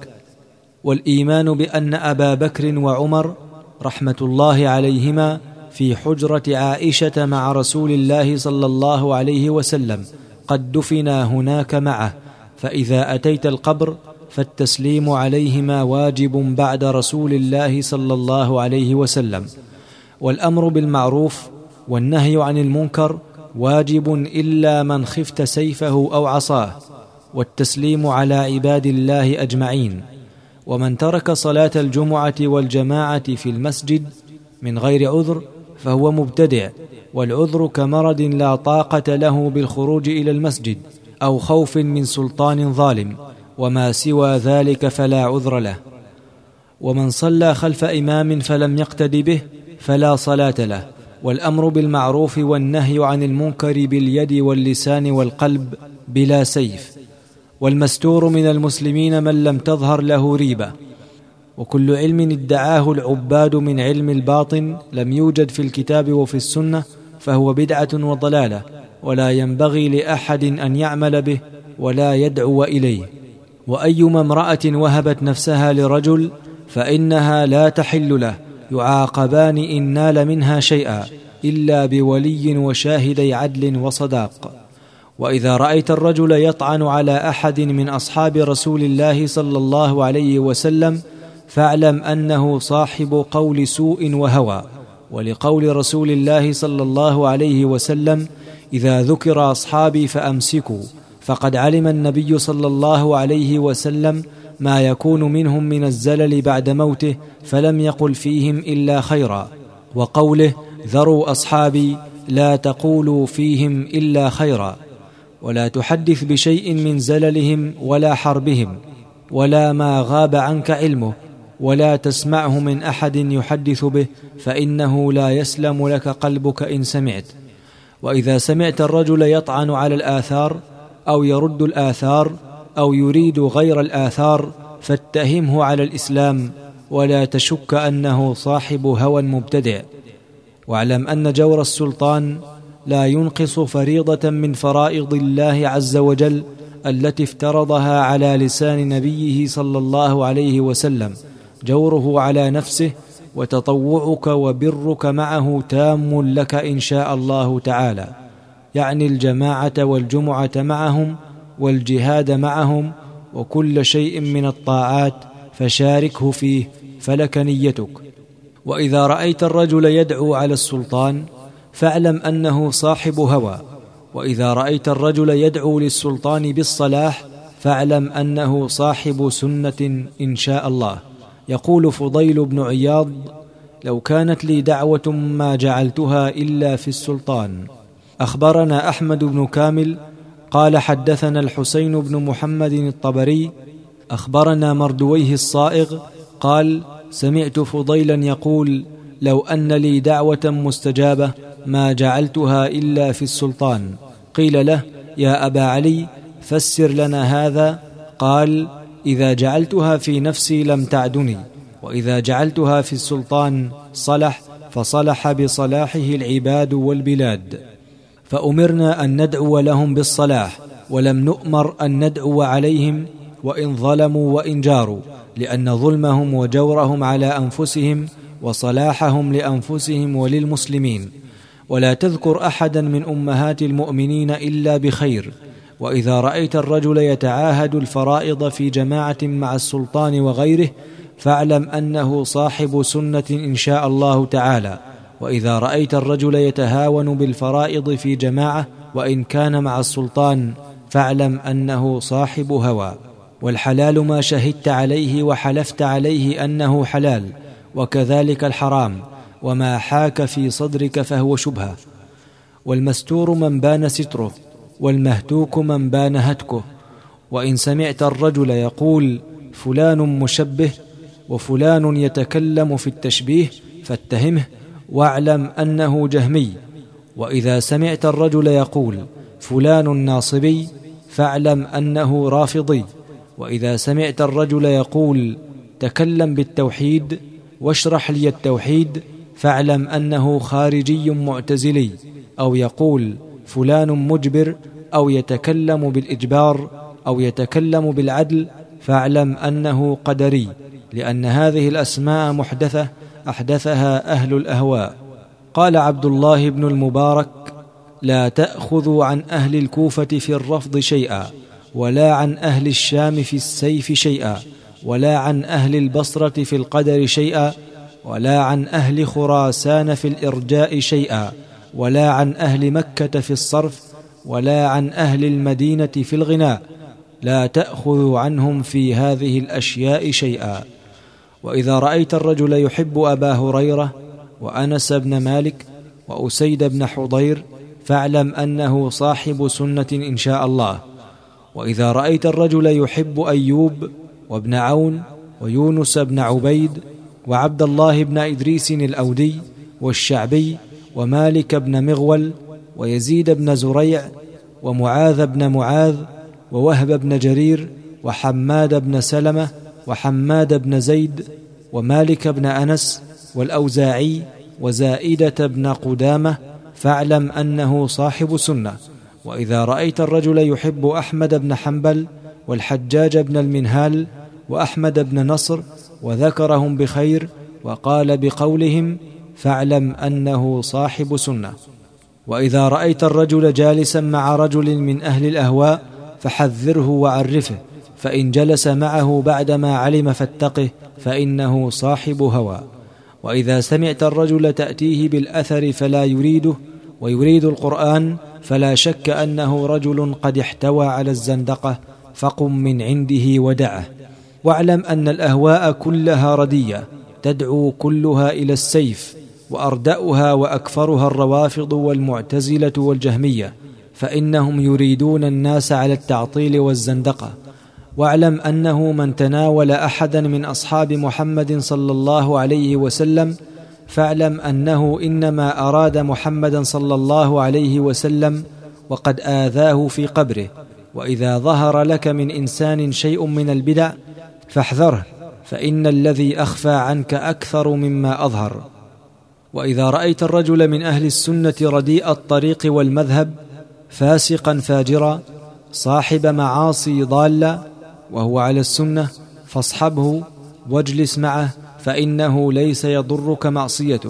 والإيمان بأن أبا بكر وعمر رحمة الله عليهما في حجرة عائشة مع رسول الله صلى الله عليه وسلم قد دفنا هناك معه، فإذا أتيت القبر فالتسليم عليهما واجب بعد رسول الله صلى الله عليه وسلم. والأمر بالمعروف والنهي عن المنكر واجب إلا من خفت سيفه أو عصاه، والتسليم على عباد الله أجمعين. ومن ترك صلاة الجمعة والجماعة في المسجد من غير عذر فهو مبتدع، والعذر كمرض لا طاقة له بالخروج إلى المسجد أو خوف من سلطان ظالم، وما سوى ذلك فلا عذر له. ومن صلى خلف إمام فلم يقتد به فلا صلاة له. والأمر بالمعروف والنهي عن المنكر باليد واللسان والقلب بلا سيف. والمستور من المسلمين من لم تظهر له ريبة. وكل علم ادعاه العباد من علم الباطن لم يوجد في الكتاب وفي السنة فهو بدعة وضلالة، ولا ينبغي لأحد أن يعمل به ولا يدعو إليه. وأيما امرأة وهبت نفسها لرجل فإنها لا تحل له، يعاقبان إن نال منها شيئا إلا بولي وشاهدي عدل وصداق. وإذا رأيت الرجل يطعن على أحد من أصحاب رسول الله صلى الله عليه وسلم فاعلم أنه صاحب قول سوء وهوى. ولقول رسول الله صلى الله عليه وسلم: إذا ذكر أصحابي فأمسكوا، فقد علم النبي صلى الله عليه وسلم ما يكون منهم من الزلل بعد موته فلم يقل فيهم إلا خيرا. وقوله: ذروا أصحابي، لا تقولوا فيهم إلا خيرا. ولا تحدث بشيء من زللهم ولا حربهم ولا ما غاب عنك علمه، ولا تسمعه من أحد يحدث به، فإنه لا يسلم لك قلبك إن سمعت. وإذا سمعت الرجل يطعن على الآثار أو يرد الآثار أو يريد غير الآثار فاتهمه على الإسلام، ولا تشك أنه صاحب هوى مبتدع. واعلم أن جور السلطان لا ينقص فريضة من فرائض الله عز وجل التي افترضها على لسان نبيه صلى الله عليه وسلم. جوره على نفسه وتطوعك وبرك معه تام لك إن شاء الله تعالى، يعني الجماعة والجمعة معهم والجهاد معهم وكل شيء من الطاعات فشاركه فيه، فلك نيتك. وإذا رأيت الرجل يدعو على السلطان فاعلم أنه صاحب هوى. وإذا رأيت الرجل يدعو للسلطان بالصلاح فاعلم أنه صاحب سنة إن شاء الله. يقول فضيل بن عياض: لو كانت لي دعوة ما جعلتها إلا في السلطان. أخبرنا أحمد بن كامل قال حدثنا الحسين بن محمد الطبري أخبرنا مردويه الصائغ قال: سمعت فضيلا يقول: لو أن لي دعوة مستجابة ما جعلتها إلا في السلطان. قيل له: يا أبا علي فسر لنا هذا. قال: إذا جعلتها في نفسي لم تعدني، وإذا جعلتها في السلطان صلح، فصلح بصلاحه العباد والبلاد. فأمرنا أن ندعو لهم بالصلاح، ولم نؤمر أن ندعو عليهم وإن ظلموا وإن جاروا، لأن ظلمهم وجورهم على أنفسهم وصلاحهم لأنفسهم وللمسلمين. ولا تذكر أحدا من أمهات المؤمنين إلا بخير. وإذا رأيت الرجل يتعاهد الفرائض في جماعة مع السلطان وغيره فاعلم أنه صاحب سنة إن شاء الله تعالى. وإذا رأيت الرجل يتهاون بالفرائض في جماعة وإن كان مع السلطان فاعلم أنه صاحب هوى. والحلال ما شهدت عليه وحلفت عليه أنه حلال، وكذلك الحرام، وما حاك في صدرك فهو شبهة. والمستور من بان ستره، والمهتوك من بان هتكه. وإن سمعت الرجل يقول فلان مشبه وفلان يتكلم في التشبيه فاتهمه واعلم أنه جهمي. وإذا سمعت الرجل يقول فلان ناصبي فاعلم أنه رافضي. وإذا سمعت الرجل يقول تكلم بالتوحيد واشرح لي التوحيد فاعلم أنه خارجي معتزلي. أو يقول فلان مجبر أو يتكلم بالإجبار أو يتكلم بالعدل فاعلم أنه قدري، لأن هذه الأسماء محدثة أحدثها أهل الأهواء. قال عبد الله بن المبارك: لا تأخذوا عن أهل الكوفة في الرفض شيئا، ولا عن أهل الشام في السيف شيئا، ولا عن أهل البصرة في القدر شيئا، ولا عن أهل خراسان في الإرجاء شيئا، ولا عن أهل مكة في الصرف، ولا عن أهل المدينة في الغناء. لا تأخذوا عنهم في هذه الأشياء شيئا. وإذا رأيت الرجل يحب أبا هريرة وأنس بن مالك وأسيد بن حضير فاعلم أنه صاحب سنة إن شاء الله. وإذا رأيت الرجل يحب أيوب وابن عون ويونس بن عبيد وعبد الله بن إدريس الأودي والشعبي ومالك بن مغول ويزيد بن زريع ومعاذ بن معاذ ووهب بن جرير وحماد بن سلمة وحماد بن زيد ومالك بن أنس والأوزاعي وزائدة بن قدامة فاعلم أنه صاحب سنة. وإذا رأيت الرجل يحب أحمد بن حنبل والحجاج بن المنهال وأحمد بن نصر وذكرهم بخير وقال بقولهم فاعلم أنه صاحب سنة. وإذا رأيت الرجل جالسا مع رجل من أهل الأهواء فحذره وعرفه، فإن جلس معه بعدما علم فاتقه فإنه صاحب هوى. وإذا سمعت الرجل تأتيه بالأثر فلا يريده ويريد القرآن فلا شك أنه رجل قد احتوى على الزندقة فقم من عنده ودعه. واعلم أن الأهواء كلها ردية تدعو كلها إلى السيف، وأردأها وأكفرها الروافض والمعتزلة والجهمية، فإنهم يريدون الناس على التعطيل والزندقة. واعلم أنه من تناول أحدا من أصحاب محمد صلى الله عليه وسلم فاعلم أنه إنما أراد محمدا صلى الله عليه وسلم وقد آذاه في قبره. وإذا ظهر لك من إنسان شيء من البدع فاحذره، فإن الذي أخفى عنك أكثر مما أظهر. وإذا رأيت الرجل من أهل السنة رديء الطريق والمذهب فاسقا فاجرا صاحب معاصي ضالة وهو على السنة فاصحبه واجلس معه، فإنه ليس يضرك معصيته.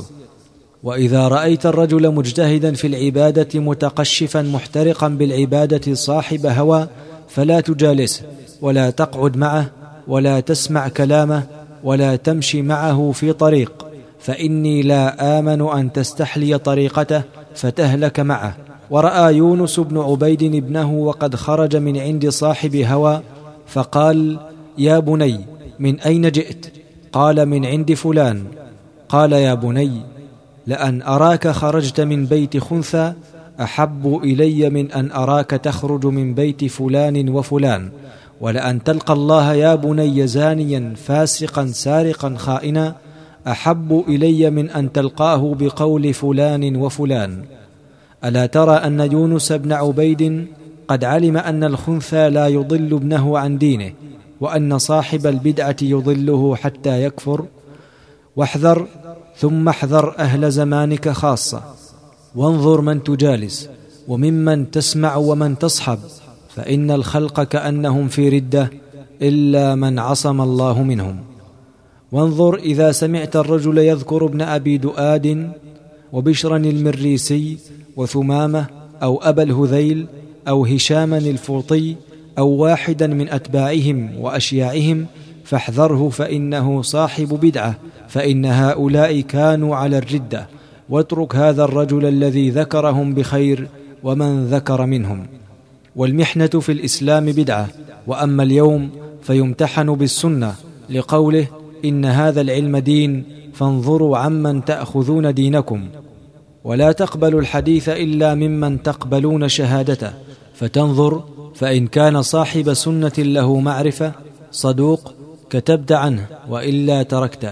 وإذا رأيت الرجل مجتهدا في العبادة متقشفا محترقا بالعبادة صاحب هوى فلا تجالسه ولا تقعد معه ولا تسمع كلامه ولا تمشي معه في طريق، فإني لا آمن أن تستحلي طريقته فتهلك معه. ورأى يونس بن عبيد ابنه وقد خرج من عند صاحب هوى فقال: يا بني من أين جئت؟ قال: من عند فلان. قال: يا بني لأن أراك خرجت من بيت خنثى أحب إلي من أن أراك تخرج من بيت فلان وفلان، ولأن تلقى الله يا بني زانيا فاسقا سارقا خائنا أحب إلي من أن تلقاه بقول فلان وفلان. ألا ترى أن يونس بن عبيد قد علم أن الخنثى لا يضل ابنه عن دينه، وأن صاحب البدعة يضله حتى يكفر؟ واحذر ثم احذر أهل زمانك خاصة، وانظر من تجالس وممن تسمع ومن تصحب، فإن الخلق كأنهم في ردة إلا من عصم الله منهم. وانظر إذا سمعت الرجل يذكر ابن أبي دؤاد وبشرا المريسي وثمامة أو أبا الهذيل أو هشاما الفوطي أو واحدا من أتباعهم وأشياعهم فاحذره، فإنه صاحب بدعة، فإن هؤلاء كانوا على الردة، واترك هذا الرجل الذي ذكرهم بخير ومن ذكر منهم. والمحنة في الإسلام بدعة، وأما اليوم فيمتحن بالسنة، لقوله إن هذا العلم دين فانظروا عمن تأخذون دينكم، ولا تقبلوا الحديث إلا ممن تقبلون شهادته، فتنظر فإن كان صاحب سنة له معرفة صدوق كتبت عنه، وإلا تركته.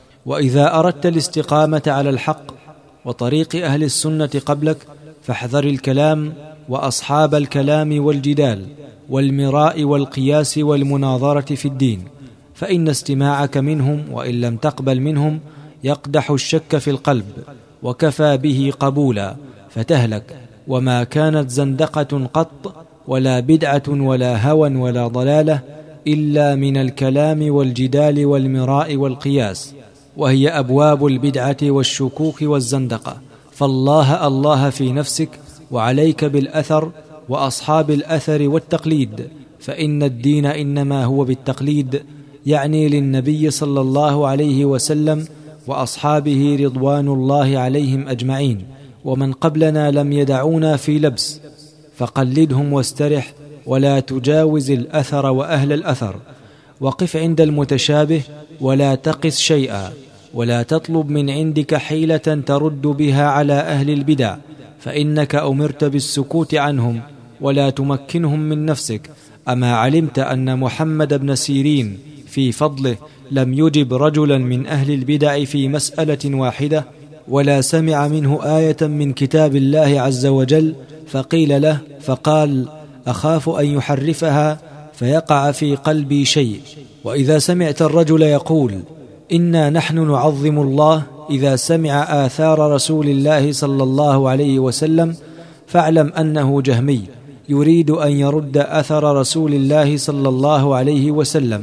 وإذا أردت الاستقامة على الحق وطريق أهل السنة قبلك فاحذر الكلام وأصحاب الكلام والجدال والمراء والقياس والمناظرة في الدين، فإن استماعك منهم وإن لم تقبل منهم يقدح الشك في القلب، وكفى به قبولا فتهلك. وما كانت زندقة قط ولا بدعة ولا هوى ولا ضلالة إلا من الكلام والجدال والمراء والقياس، وهي أبواب البدعة والشكوك والزندقة. فالله الله في نفسك، وعليك بالأثر وأصحاب الأثر والتقليد، فإن الدين إنما هو بالتقليد، يعني للنبي صلى الله عليه وسلم وأصحابه رضوان الله عليهم أجمعين، ومن قبلنا لم يدعونا في لبس، فقلدهم واسترح ولا تجاوز الأثر وأهل الأثر. وقف عند المتشابه ولا تقس شيئا، ولا تطلب من عندك حيلة ترد بها على أهل البدع، فإنك أمرت بالسكوت عنهم ولا تمكنهم من نفسك. أما علمت أن محمد بن سيرين في فضله لم يجب رجلا من أهل البدع في مسألة واحدة، ولا سمع منه آية من كتاب الله عز وجل فقيل له فقال أخاف أن يحرفها فيقع في قلبي شيء. وإذا سمعت الرجل يقول إنا نحن نعظم الله إذا سمع آثار رسول الله صلى الله عليه وسلم، فاعلم أنه جهمي يريد أن يرد أثر رسول الله صلى الله عليه وسلم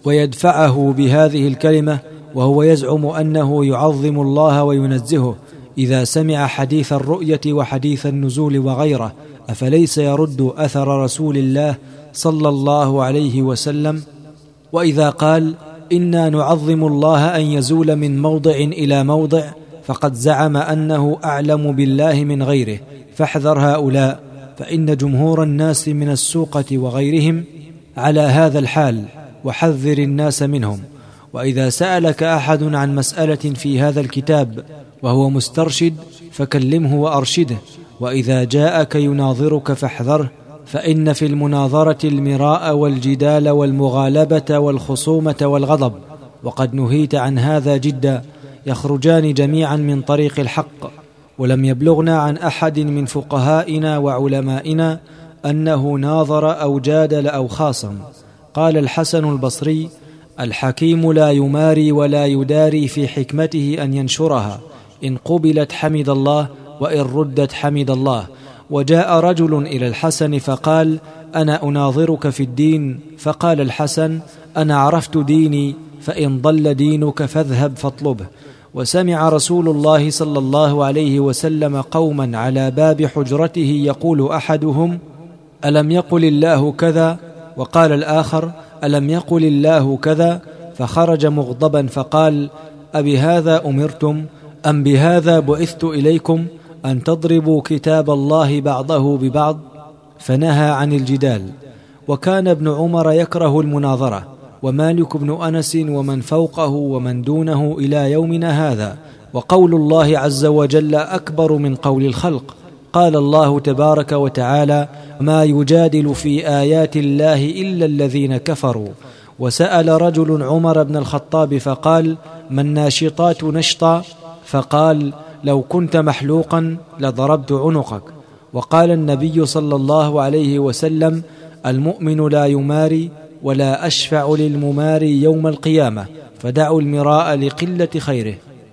ويدفعه بهذه الكلمة، وهو يزعم أنه يعظم الله وينزهه إذا سمع حديث الرؤية وحديث النزول وغيره، أفليس يرد أثر رسول الله صلى الله عليه وسلم؟ وإذا قال إنا نعظم الله أن يزول من موضع إلى موضع فقد زعم أنه أعلم بالله من غيره، فاحذر هؤلاء، فإن جمهور الناس من السوقة وغيرهم على هذا الحال، وحذر الناس منهم. وإذا سألك أحد عن مسألة في هذا الكتاب وهو مسترشد فكلمه وأرشده، وإذا جاءك يناظرك فاحذره، فإن في المناظرة المراء والجدال والمغالبة والخصومة والغضب، وقد نهيت عن هذا جدا، يخرجان جميعا من طريق الحق. ولم يبلغنا عن أحد من فقهائنا وعلمائنا أنه ناظر أو جادل أو خاصم. قال الحسن البصري الحكيم لا يماري ولا يداري في حكمته أن ينشرها، إن قبلت حمد الله وإن ردت حمد الله. وجاء رجل إلى الحسن فقال أنا أناظرك في الدين، فقال الحسن أنا عرفت ديني، فإن ضل دينك فاذهب فاطلبه. وسمع رسول الله صلى الله عليه وسلم قوما على باب حجرته يقول أحدهم ألم يقل الله كذا، وقال الآخر ألم يقل الله كذا، فخرج مغضبا فقال أبهذا أمرتم أم بهذا بعثت إليكم أن تضربوا كتاب الله بعضه ببعض؟ فنهى عن الجدال. وكان ابن عمر يكره المناظرة، ومالك بن أنس ومن فوقه ومن دونه إلى يومنا هذا. وقول الله عز وجل أكبر من قول الخلق. قال الله تبارك وتعالى ما يجادل في آيات الله إلا الذين كفروا. وسأل رجل عمر بن الخطاب فقال ما الناشطات نشطا؟ فقال لو كنت محلوقا لضربت عنقك. وقال النبي صلى الله عليه وسلم المؤمن لا يماري ولا أشفع للمماري يوم القيامة، فدعوا المراء لقلة خيره.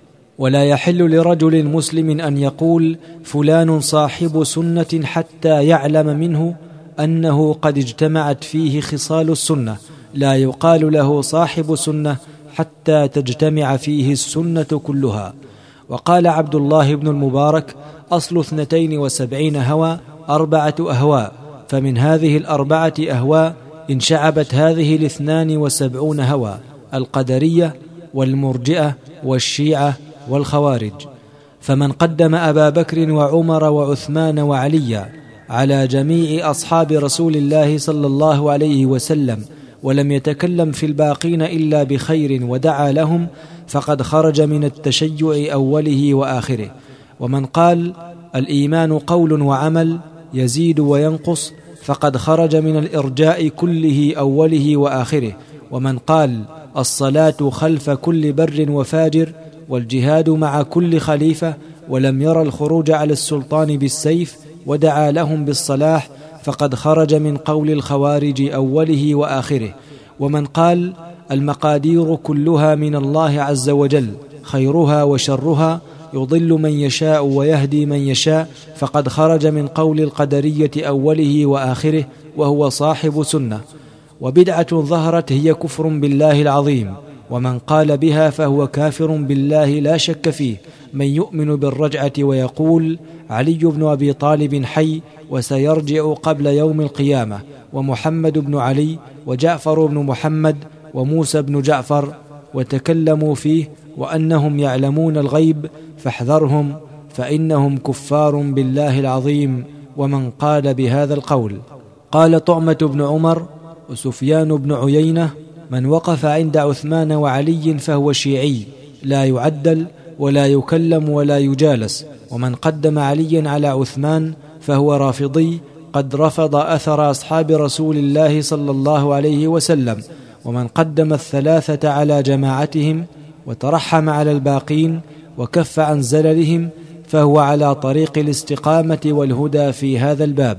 ولا يحل لرجل مسلم أن يقول فلان صاحب سنة حتى يعلم منه أنه قد اجتمعت فيه خصال السنة، لا يقال له صاحب سنة حتى تجتمع فيه السنة كلها. وقال عبد الله بن المبارك: أصل 72 هوى 4 أهواء، فمن هذه 4 أهواء انشعبت هذه 72 هوى: القدرية والمرجئة والشيعة والخوارج. فمن قدم أبا بكر وعمر وعثمان وعليا على جميع أصحاب رسول الله صلى الله عليه وسلم ولم يتكلم في الباقين إلا بخير ودعا لهم، فقد خرج من التشيع أوله وآخره. ومن قال الإيمان قول وعمل يزيد وينقص، فقد خرج من الإرجاء كله أوله وآخره. ومن قال الصلاة خلف كل بر وفاجر والجهاد مع كل خليفة ولم ير الخروج على السلطان بالسيف ودعا لهم بالصلاح، فقد خرج من قول الخوارج أوله وآخره. ومن قال المقادير كلها من الله عز وجل خيرها وشرها يضل من يشاء ويهدي من يشاء، فقد خرج من قول القدرية أوله وآخره، وهو صاحب سنة. وبدعة ظهرت هي كفر بالله العظيم، ومن قال بها فهو كافر بالله لا شك فيه. من يؤمن بالرجعة ويقول علي بن أبي طالب حي وسيرجع قبل يوم القيامة، ومحمد بن علي وجعفر بن محمد وموسى بن جعفر، وتكلموا فيه وأنهم يعلمون الغيب، فاحذرهم فإنهم كفار بالله العظيم. ومن قال بهذا القول. قال طعمة بن عمر وسفيان بن عيينة: من وقف عند عثمان وعلي فهو شيعي، لا يعدل ولا يكلم ولا يجالس. ومن قدم عليا على عثمان فهو رافضي، قد رفض أثر أصحاب رسول الله صلى الله عليه وسلم. ومن قدم 3 على جماعتهم وترحم على الباقين وكف عن زللهم فهو على طريق الاستقامة والهدى في هذا الباب.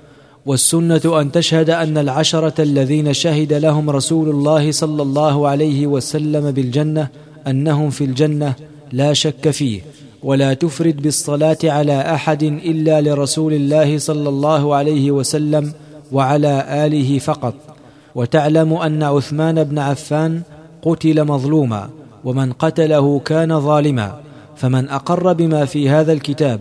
والسنة أن تشهد أن 10 الذين شهد لهم رسول الله صلى الله عليه وسلم بالجنة أنهم في الجنة لا شك فيه، ولا تفرد بالصلاة على أحد إلا لرسول الله صلى الله عليه وسلم وعلى آله فقط. وتعلم أن عثمان بن عفان قتل مظلوما، ومن قتله كان ظالما، فمن أقر بما في هذا الكتاب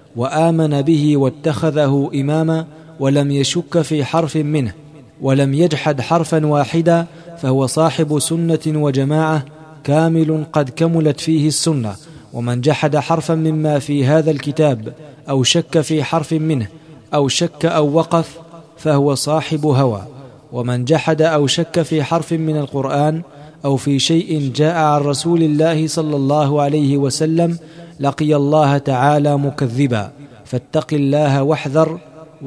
وآمن به واتخذه إماما ولم يشك في حرف منه ولم يجحد حرفا واحدا فهو صاحب سنة وجماعة كامل قد كملت فيه السنة. ومن جحد حرفا مما في هذا الكتاب أو شك في حرف منه أو شك أو وقف فهو صاحب هوى. ومن جحد أو شك في حرف من القرآن أو في شيء جاء عن رسول الله صلى الله عليه وسلم لقي الله تعالى مكذبا، فاتق الله واحذر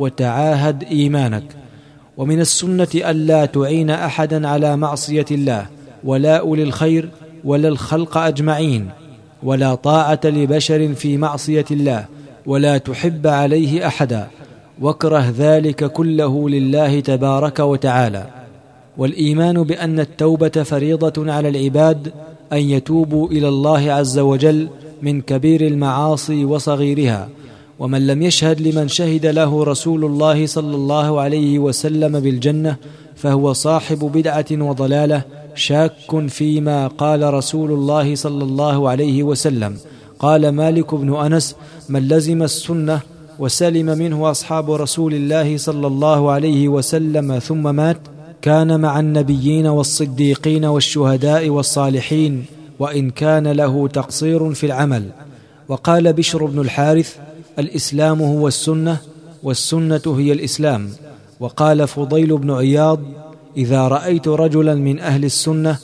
وتعاهد إيمانك. ومن السنة ألا تعين أحدا على معصية الله، ولا أولي الخير ولا الخلق أجمعين، ولا طاعة لبشر في معصية الله، ولا تحب عليه أحدا، واكره ذلك كله لله تبارك وتعالى. والإيمان بأن التوبة فريضة على العباد، أن يتوبوا إلى الله عز وجل من كبير المعاصي وصغيرها. ومن لم يشهد لمن شهد له رسول الله صلى الله عليه وسلم بالجنة فهو صاحب بدعة وضلالة، شاك فيما قال رسول الله صلى الله عليه وسلم. قال مالك بن أنس: من لزم السنة وسلم منه أصحاب رسول الله صلى الله عليه وسلم ثم مات كان مع النبيين والصديقين والشهداء والصالحين، وإن كان له تقصير في العمل. وقال بشر بن الحارث: الإسلام هو السنة، والسنة هي الإسلام. وقال فضيل بن عياض: إذا رأيت رجلا من أهل السنة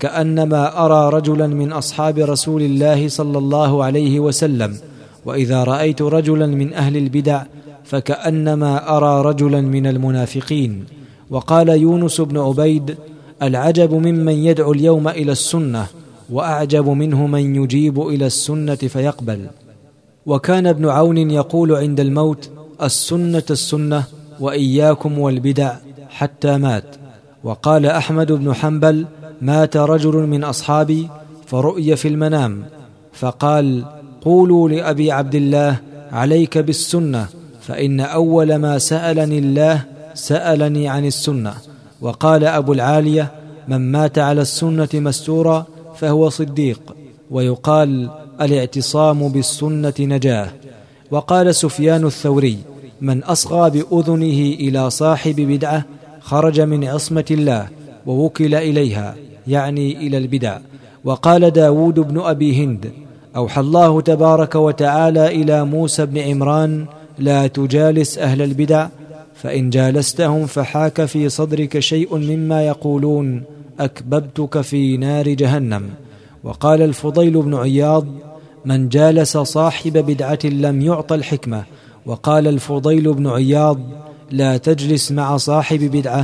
فكأنما أرى رجلا من أصحاب رسول الله صلى الله عليه وسلم، وإذا رأيت رجلا من أهل البدع فكأنما أرى رجلا من المنافقين. وقال يونس بن عبيد: العجب ممن يدعو اليوم إلى السنة، وأعجب منه من يجيب إلى السنة فيقبل. وكان ابن عون يقول عند الموت: السنة السنة وإياكم والبدع، حتى مات. وقال أحمد بن حنبل: مات رجل من أصحابي فرؤي في المنام فقال: قولوا لأبي عبد الله عليك بالسنة، فإن أول ما سألني الله سألني عن السنة. وقال أبو العالية: من مات على السنة مستورا فهو صديق. ويقال: الاعتصام بالسنة نجاه. وقال سفيان الثوري: من أصغى بأذنه إلى صاحب بدعة خرج من عصمة الله ووكل إليها، يعني إلى البدع. وقال داود بن أبي هند: أوحى الله تبارك وتعالى إلى موسى بن عمران: لا تجالس أهل البدع، فإن جالستهم فحاك في صدرك شيء مما يقولون أكببتك في نار جهنم. وقال الفضيل بن عياض: من جالس صاحب بدعة لم يعط الحكمة. وقال الفضيل بن عياض: لا تجلس مع صاحب بدعة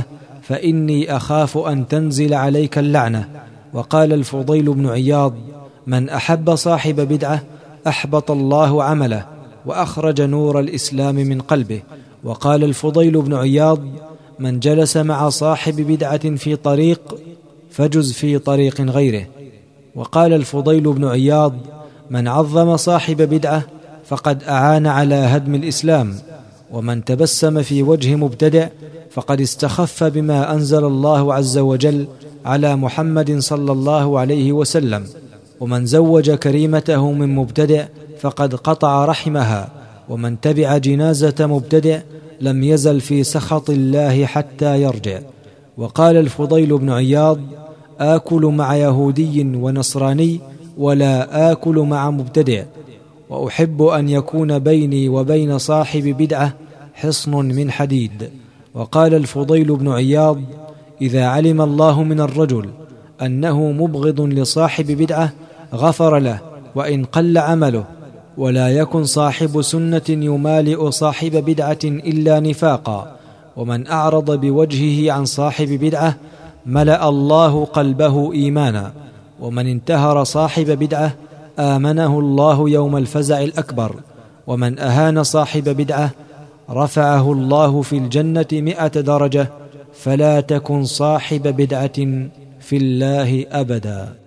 فإني أخاف أن تنزل عليك اللعنة. وقال الفضيل بن عياض: من أحب صاحب بدعة أحبط الله عمله وأخرج نور الإسلام من قلبه. وقال الفضيل بن عياض: من جلس مع صاحب بدعة في طريق فجز في طريق غيره. وقال الفضيل بن عياض: من عظم صاحب بدعة فقد أعان على هدم الإسلام، ومن تبسم في وجه مبتدع فقد استخف بما أنزل الله عز وجل على محمد صلى الله عليه وسلم، ومن زوج كريمته من مبتدع فقد قطع رحمها، ومن تبع جنازة مبتدع لم يزل في سخط الله حتى يرجع. وقال الفضيل بن عياض: آكل مع يهودي ونصراني ولا آكل مع مبتدع، وأحب أن يكون بيني وبين صاحب بدعة حصن من حديد. وقال الفضيل بن عياض: إذا علم الله من الرجل أنه مبغض لصاحب بدعة غفر له وإن قل عمله، ولا يكن صاحب سنة يمالئ صاحب بدعة إلا نفاقا، ومن أعرض بوجهه عن صاحب بدعة ملأ الله قلبه إيمانا، ومن انتهر صاحب بدعة آمنه الله يوم الفزع الأكبر، ومن أهان صاحب بدعة رفعه الله في الجنة 100 درجة، فلا تكن صاحب بدعة في الله أبدا.